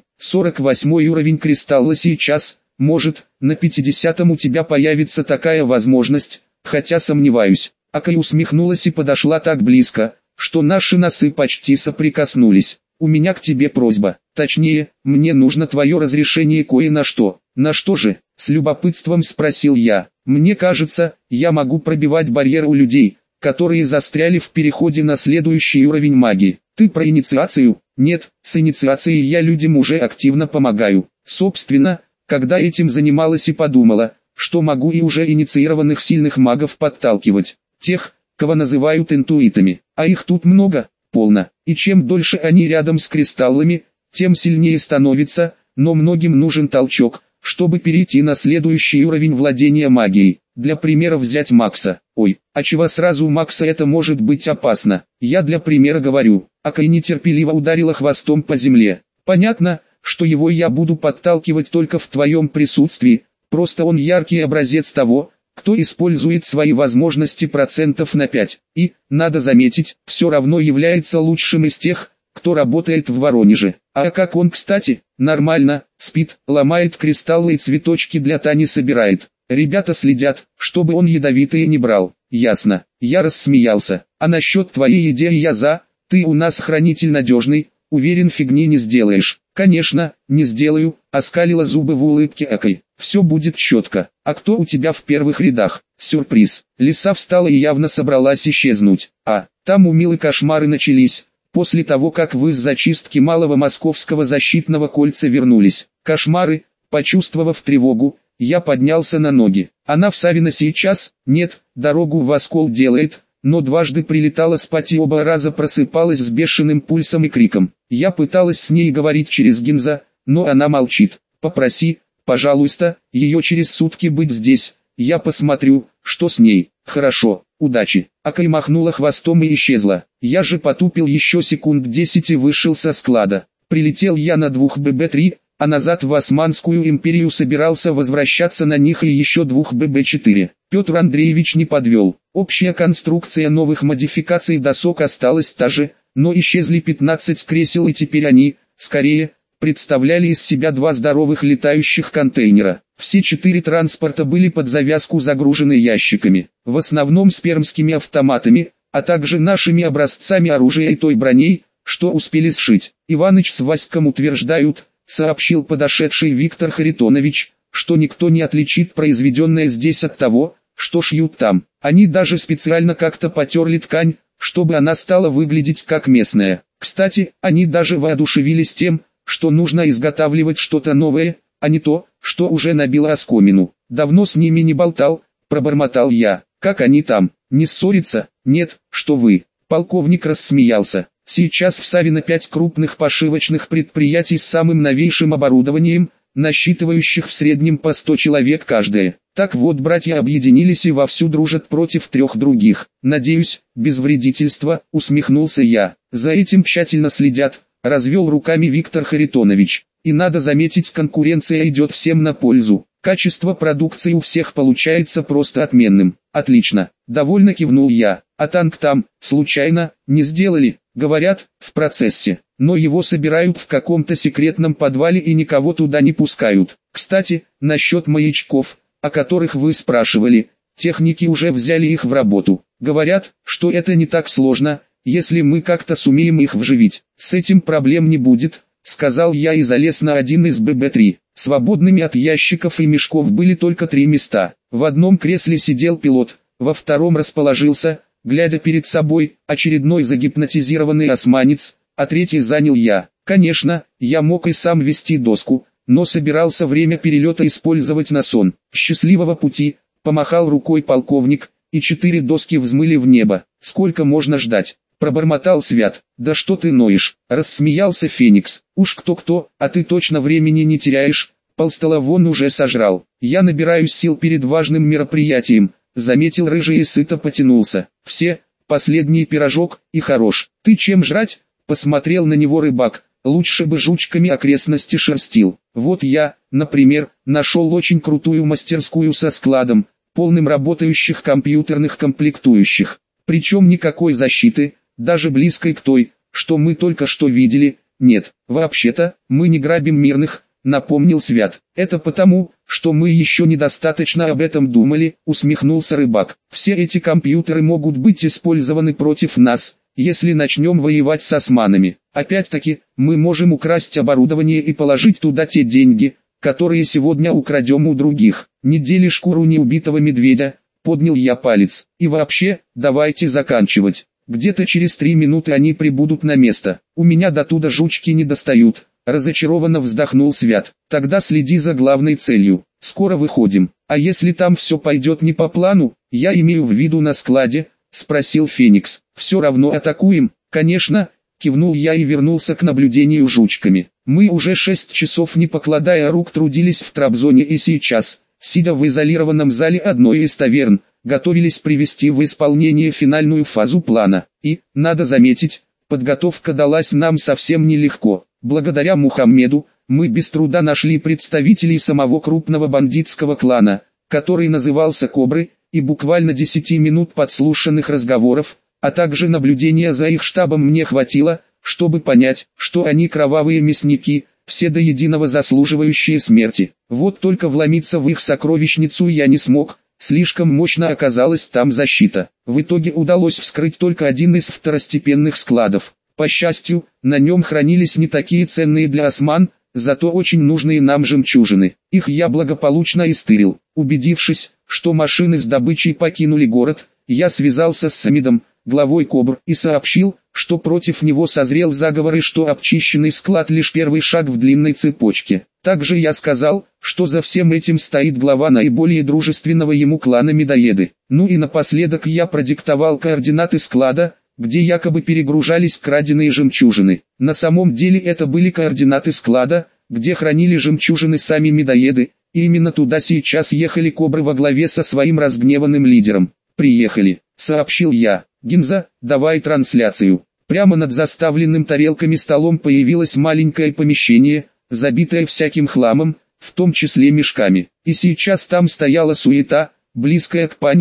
48 уровень кристалла сейчас, может, на 50-м у тебя появится такая возможность, хотя сомневаюсь». Акай усмехнулась и подошла так близко, что наши носы почти соприкоснулись. «У меня к тебе просьба, точнее, мне нужно твое разрешение кое на что». «На что же?» — с любопытством спросил я. «Мне кажется, я могу пробивать барьер у людей, которые застряли в переходе на следующий уровень магии. Ты про инициацию?» «Нет, с инициацией я людям уже активно помогаю. Собственно, когда этим занималась и подумала, что могу и уже инициированных сильных магов подталкивать. Тех, кого называют интуитами. А их тут много, полно. И чем дольше они рядом с кристаллами, тем сильнее становится, но многим нужен толчок, чтобы перейти на следующий уровень владения магией. Для примера взять Макса. Ой, а чего сразу Макса, это может быть опасно. Я для примера говорю». Акай нетерпеливо ударила хвостом по земле. «Понятно, что его я буду подталкивать только в твоем присутствии, просто он яркий образец того, кто использует свои возможности процентов на 5. И, надо заметить, все равно является лучшим из тех, кто работает в Воронеже. А как он, кстати? Нормально, спит, ломает кристаллы и цветочки для Тани собирает. Ребята следят, чтобы он ядовитые не брал». «Ясно». Я рассмеялся. «А насчет твоей идеи я за, ты у нас хранитель надежный, уверен, фигни не сделаешь». «Конечно, не сделаю», — оскалила зубы в улыбке Акай. «Все будет четко. А кто у тебя в первых рядах?» Сюрприз. Лиса встала и явно собралась исчезнуть. Там у Милы кошмары начались, после того как вы с зачистки Малого Московского защитного кольца вернулись. Кошмары, почувствовав тревогу, я поднялся на ноги. Она в Савино сейчас? Нет, дорогу в Оскол делает, но дважды прилетала спать и оба раза просыпалась с бешеным пульсом и криком. Я пыталась с ней говорить через Гинза, но она молчит. «Попроси, пожалуйста, ее через сутки быть здесь, я посмотрю, что с ней». «Хорошо, удачи». Акай махнула хвостом и исчезла. Я же потупил еще секунд 10 и вышел со склада. Прилетел я на 2 ББ-3, а назад в Османскую империю собирался возвращаться на них и еще 2 ББ-4. Петр Андреевич не подвел. Общая конструкция новых модификаций досок осталась та же, но исчезли 15 кресел и теперь они, скорее, представляли из себя два здоровых летающих контейнера. Все 4 транспорта были под завязку загружены ящиками, в основном с пермскими автоматами, а также нашими образцами оружия и той броней, что успели сшить. Иваныч с Васьком утверждают, сообщил подошедший Виктор Харитонович, что никто не отличит произведенное здесь от того, что шьют там. Они даже специально как-то потерли ткань, чтобы она стала выглядеть как местная. Кстати, они даже воодушевились тем, что нужно изготавливать что-то новое, а не то, что уже набило оскомину. Давно с ними не болтал, пробормотал я. Как они там? Не ссорятся? Нет, что вы. Полковник рассмеялся. Сейчас в Савино 5 крупных пошивочных предприятий с самым новейшим оборудованием, насчитывающих в среднем по 100 человек каждое. Так вот, братья объединились и вовсю дружат против 3 других. Надеюсь, без вредительства, усмехнулся я. За этим тщательно следят, развел руками Виктор Харитонович. И надо заметить, конкуренция идет всем на пользу. Качество продукции у всех получается просто отменным. Отлично, довольно кивнул я. А танк там, случайно, не сделали? Говорят, в процессе. Но его собирают в каком-то секретном подвале и никого туда не пускают. Кстати, насчет маячков, о которых вы спрашивали, техники уже взяли их в работу. Говорят, что это не так сложно, если мы как-то сумеем их вживить. С этим проблем не будет, сказал я и залез на один из ББ-3. Свободными от ящиков и мешков были только 3 места. В одном кресле сидел пилот, во втором расположился, глядя перед собой, очередной загипнотизированный османец, а третий занял я. Конечно, я мог и сам вести доску, но собирался время перелета использовать на сон. Счастливого пути, помахал рукой полковник, и 4 доски взмыли в небо. Сколько можно ждать? Пробормотал Свят. Да что ты ноешь? Рассмеялся Феникс. Уж кто-кто, а ты точно времени не теряешь. Полстола вон уже сожрал. Я набираюсь сил перед важным мероприятием. Заметил рыжий и сыто потянулся. Все, последний пирожок, и хорош. Ты чем жрать? Посмотрел на него рыбак. Лучше бы жучками окрестности шерстил. Вот я, например, нашел очень крутую мастерскую со складом, полным работающих компьютерных комплектующих. Причем никакой защиты, даже близкой к той, что мы только что видели, нет. Вообще-то, мы не грабим мирных, напомнил Свят. Это потому, что мы еще недостаточно об этом думали, усмехнулся рыбак. Все эти компьютеры могут быть использованы против нас, если начнем воевать с османами. Опять-таки, мы можем украсть оборудование и положить туда те деньги, которые сегодня украдем у других. Не дели шкуру неубитого медведя, поднял я палец. И вообще, давайте заканчивать. Где-то через 3 минуты они прибудут на место. У меня до туда жучки не достают. Разочарованно вздохнул Свят. Тогда следи за главной целью. Скоро выходим. А если там все пойдет не по плану, я имею в виду на складе, спросил Феникс. Все равно атакуем, конечно, кивнул я и вернулся к наблюдению жучками. Мы уже 6 часов не покладая рук трудились в Трабзоне и сейчас, сидя в изолированном зале одной из таверн, готовились привести в исполнение финальную фазу плана. И, надо заметить, подготовка далась нам совсем нелегко. Благодаря Мухаммеду, мы без труда нашли представителей самого крупного бандитского клана, который назывался Кобры, и буквально 10 минут подслушанных разговоров, а также наблюдения за их штабом мне хватило, чтобы понять, что они кровавые мясники, все до единого заслуживающие смерти. Вот только вломиться в их сокровищницу я не смог, слишком мощно оказалась там защита. В итоге удалось вскрыть только один из второстепенных складов. По счастью, на нем хранились не такие ценные для осман, зато очень нужные нам жемчужины. Их я благополучно истырил. Убедившись, что машины с добычей покинули город, я связался с Самидом, главой Кобр, и сообщил, что против него созрел заговор и что обчищенный склад лишь первый шаг в длинной цепочке. Также я сказал, что за всем этим стоит глава наиболее дружественного ему клана Медоеды. Ну и напоследок я продиктовал координаты склада, где якобы перегружались краденые жемчужины. На самом деле это были координаты склада, где хранили жемчужины сами Медоеды, и именно туда сейчас ехали Кобры во главе со своим разгневанным лидером. «Приехали», — сообщил я. «Гинза, давай трансляцию». Прямо над заставленным тарелками столом появилось маленькое помещение, забитое всяким хламом, в том числе мешками. И сейчас там стояла суета, близкая к панике,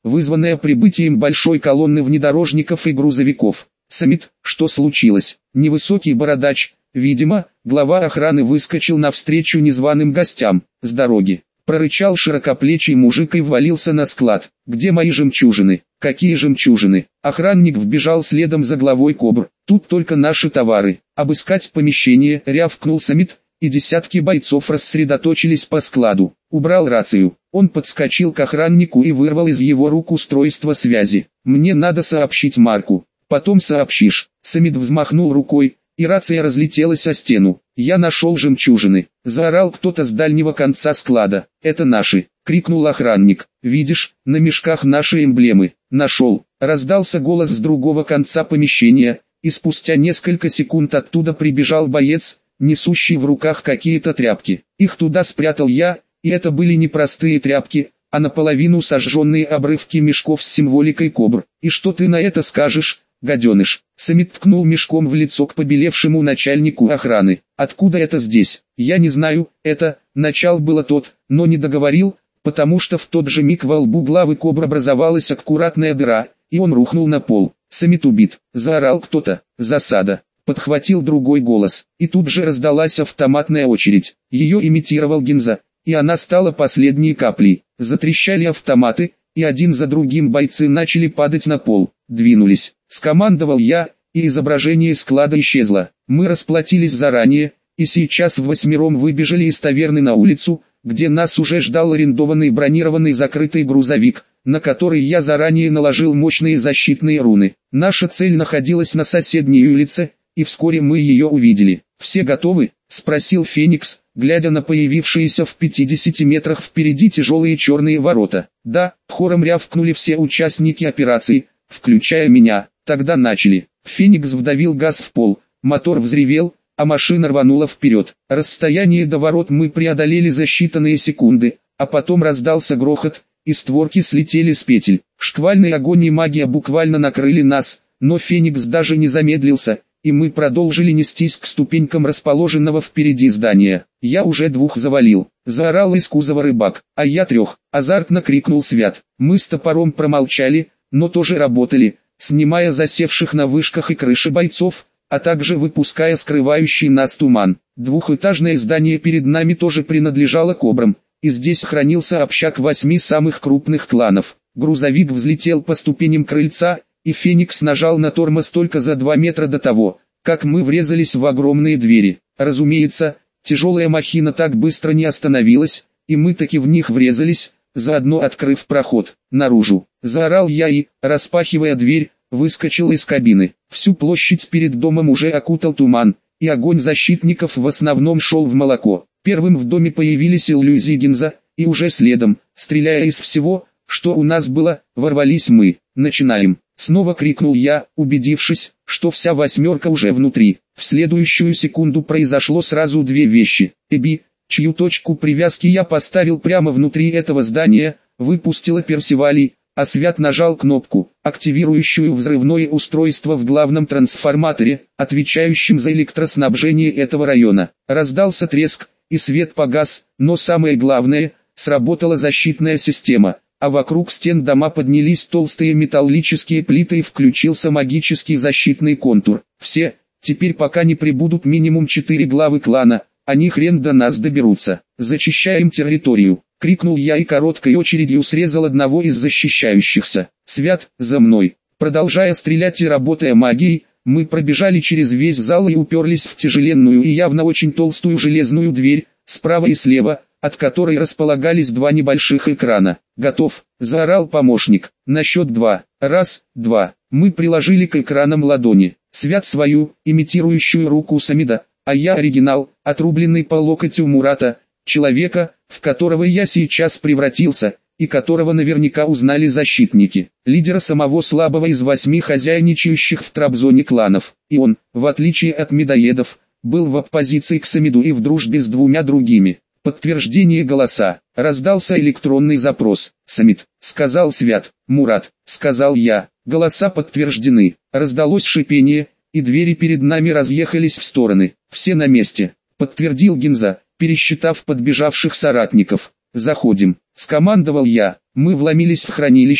вызванная прибытием большой колонны внедорожников и грузовиков. Самит, что случилось? Невысокий бородач, видимо, глава охраны, выскочил навстречу незваным гостям. С дороги прорычал широкоплечий мужик и ввалился на склад. Где мои жемчужины? Какие жемчужины? Охранник вбежал следом за главой КОБР. Тут только наши товары. Обыскать помещение, рявкнул Самит, и десятки бойцов рассредоточились по складу. Убрал рацию. Он подскочил к охраннику и вырвал из его рук устройство связи. Мне надо сообщить Марку. Потом сообщишь. Самит взмахнул рукой, и рация разлетелась о стену. Я нашел жемчужины. Заорал кто-то с дальнего конца склада. Это наши. Крикнул охранник. Видишь, на мешках наши эмблемы. Нашел. Раздался голос с другого конца помещения, и спустя несколько секунд оттуда прибежал боец, несущий в руках какие-то тряпки. Их туда спрятал я, и это были не простые тряпки, а наполовину сожженные обрывки мешков с символикой КОБР. И что ты на это скажешь, гаденыш? Самит ткнул мешком в лицо к побелевшему начальнику охраны. Откуда это здесь? Я не знаю, это, начал было тот, но не договорил, потому что в тот же миг во лбу главы КОБР образовалась аккуратная дыра, и он рухнул на пол. Самит убит, заорал кто-то. Засада. Подхватил другой голос, и тут же раздалась автоматная очередь. Ее имитировал Гинза, и она стала последней каплей. Затрещали автоматы, и один за другим бойцы начали падать на пол. Двинулись. Скомандовал я, и изображение склада исчезло. Мы расплатились заранее, и сейчас ввосьмером выбежали из таверны на улицу, где нас уже ждал арендованный бронированный закрытый грузовик, на который я заранее наложил мощные защитные руны. Наша цель находилась на соседней улице, и вскоре мы ее увидели. «Все готовы?» — спросил Феникс, глядя на появившиеся в 50 метрах впереди тяжелые черные ворота. «Да», — хором рявкнули все участники операции, включая меня. Тогда начали. Феникс вдавил газ в пол, мотор взревел, а машина рванула вперед. Расстояние до ворот мы преодолели за считанные секунды, а потом раздался грохот, и створки слетели с петель. Шквальный огонь и магия буквально накрыли нас, но Феникс даже не замедлился, и мы продолжили нестись к ступенькам расположенного впереди здания. «Я уже 2 завалил», — заорал из кузова рыбак, «а я 3», — азартно крикнул Свят. Мы с топором промолчали, но тоже работали, снимая засевших на вышках и крыше бойцов, а также выпуская скрывающий нас туман. Двухэтажное здание перед нами тоже принадлежало КОБРам, и здесь хранился общак 8 самых крупных кланов. Грузовик взлетел по ступеням крыльца, и Феникс нажал на тормоз только за 2 метра до того, как мы врезались в огромные двери. Разумеется, тяжелая махина так быстро не остановилась, и мы таки в них врезались, заодно открыв проход наружу. Заорал я и, распахивая дверь, выскочил из кабины. Всю площадь перед домом уже окутал туман, и огонь защитников в основном шел в молоко. Первым в доме появились иллюзии Гинза, и уже следом, стреляя из всего, что у нас было, ворвались мы. «Начинаем!» — снова крикнул я, убедившись, что вся 8 уже внутри. В следующую секунду произошло сразу 2 вещи. Эбби, чью точку привязки я поставил прямо внутри этого здания, выпустила Персивалей, а Свят нажал кнопку, активирующую взрывное устройство в главном трансформаторе, отвечающем за электроснабжение этого района. Раздался треск, и свет погас, но самое главное, сработала защитная система, а вокруг стен дома поднялись толстые металлические плиты и включился магический защитный контур. Все, теперь пока не прибудут минимум 4 главы клана, они хрен до нас доберутся. «Зачищаем территорию!» — крикнул я и короткой очередью срезал одного из защищающихся. «Свят, за мной!» Продолжая стрелять и работая магией, мы пробежали через весь зал и уперлись в тяжеленную и явно очень толстую железную дверь, справа и слева, от которой располагались 2 небольших экрана. «Готов!» — заорал помощник. «На счет 2. 1, 2. Мы приложили к экранам ладони. Свят свою, имитирующую руку Самида, а я оригинал, отрубленный по локоть у Мурата, человека, в которого я сейчас превратился, и которого наверняка узнали защитники, лидера самого слабого из 8 хозяйничающих в Трабзоне кланов. И он, в отличие от медоедов, был в оппозиции к Самиду и в дружбе с 2 другими. Подтверждение голоса. Раздался электронный запрос. «Самид», — сказал Свят. «Мурат», — сказал я. Голоса подтверждены. Раздалось шипение, и двери перед нами разъехались в стороны. «Все на месте», — подтвердил Гинза, пересчитав подбежавших соратников. «Заходим», — скомандовал я. Мы вломились в хранилище,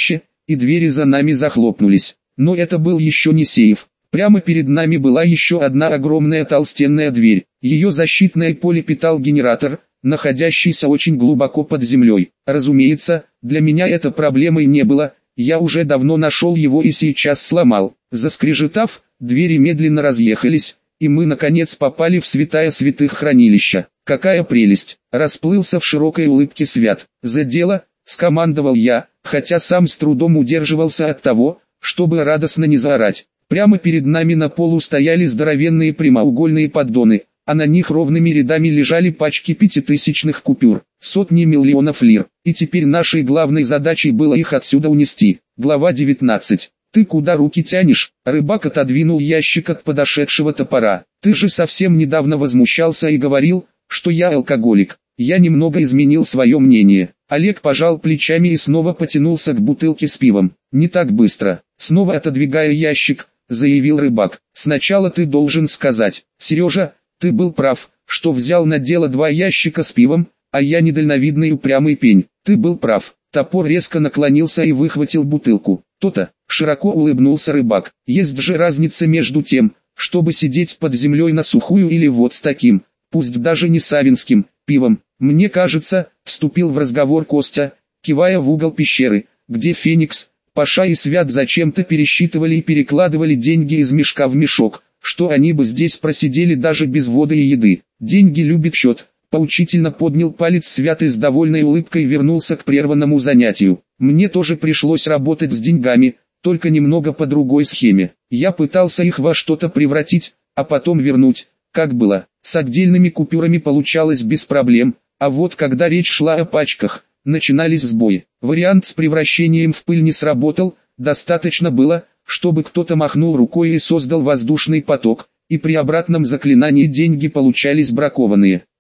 и двери за нами захлопнулись. Но это был еще не сейф. Прямо перед нами была еще одна огромная толстенная дверь. Ее защитное поле питал генератор, находящийся очень глубоко под землей. Разумеется, для меня это проблемой не было, я уже давно нашел его и сейчас сломал. Заскрежетав, двери медленно разъехались, и мы наконец попали в святая святых хранилища. Какая прелесть! Расплылся в широкой улыбке Свят. «За дело!» — скомандовал я, хотя сам с трудом удерживался от того, чтобы радостно не заорать. Прямо перед нами на полу стояли здоровенные прямоугольные поддоны, а на них ровными рядами лежали пачки пятитысячных купюр, сотни миллионов лир. И теперь нашей главной задачей было их отсюда унести. Глава 19. «Ты куда руки тянешь?» Рыбак отодвинул ящик от подошедшего топора. «Ты же совсем недавно возмущался и говорил, что я алкоголик». Я немного изменил свое мнение. Олег пожал плечами и снова потянулся к бутылке с пивом. «Не так быстро». Снова отодвигая ящик, заявил рыбак. «Сначала ты должен сказать: Сережа, ты был прав, что взял на дело 2 ящика с пивом, а я недальновидный упрямый пень. Ты был прав». Топор резко наклонился и выхватил бутылку. «То-то», — широко улыбнулся рыбак. «Есть же разница между тем, чтобы сидеть под землей на сухую или вот с таким, пусть даже не савинским, пивом. Мне кажется», — вступил в разговор Костя, кивая в угол пещеры, где Феникс, Паша и Свят зачем-то пересчитывали и перекладывали деньги из мешка в мешок, что они бы здесь просидели даже без воды и еды. «Деньги любит счет», — поучительно поднял палец Свят и с довольной улыбкой вернулся к прерванному занятию. «Мне тоже пришлось работать с деньгами, только немного по другой схеме. Я пытался их во что-то превратить, а потом вернуть, как было. С отдельными купюрами получалось без проблем, а вот когда речь шла о пачках, начинались сбои. Вариант с превращением в пыль не сработал, достаточно было, чтобы кто-то махнул рукой и создал воздушный поток, и при обратном заклинании деньги получались бракованные.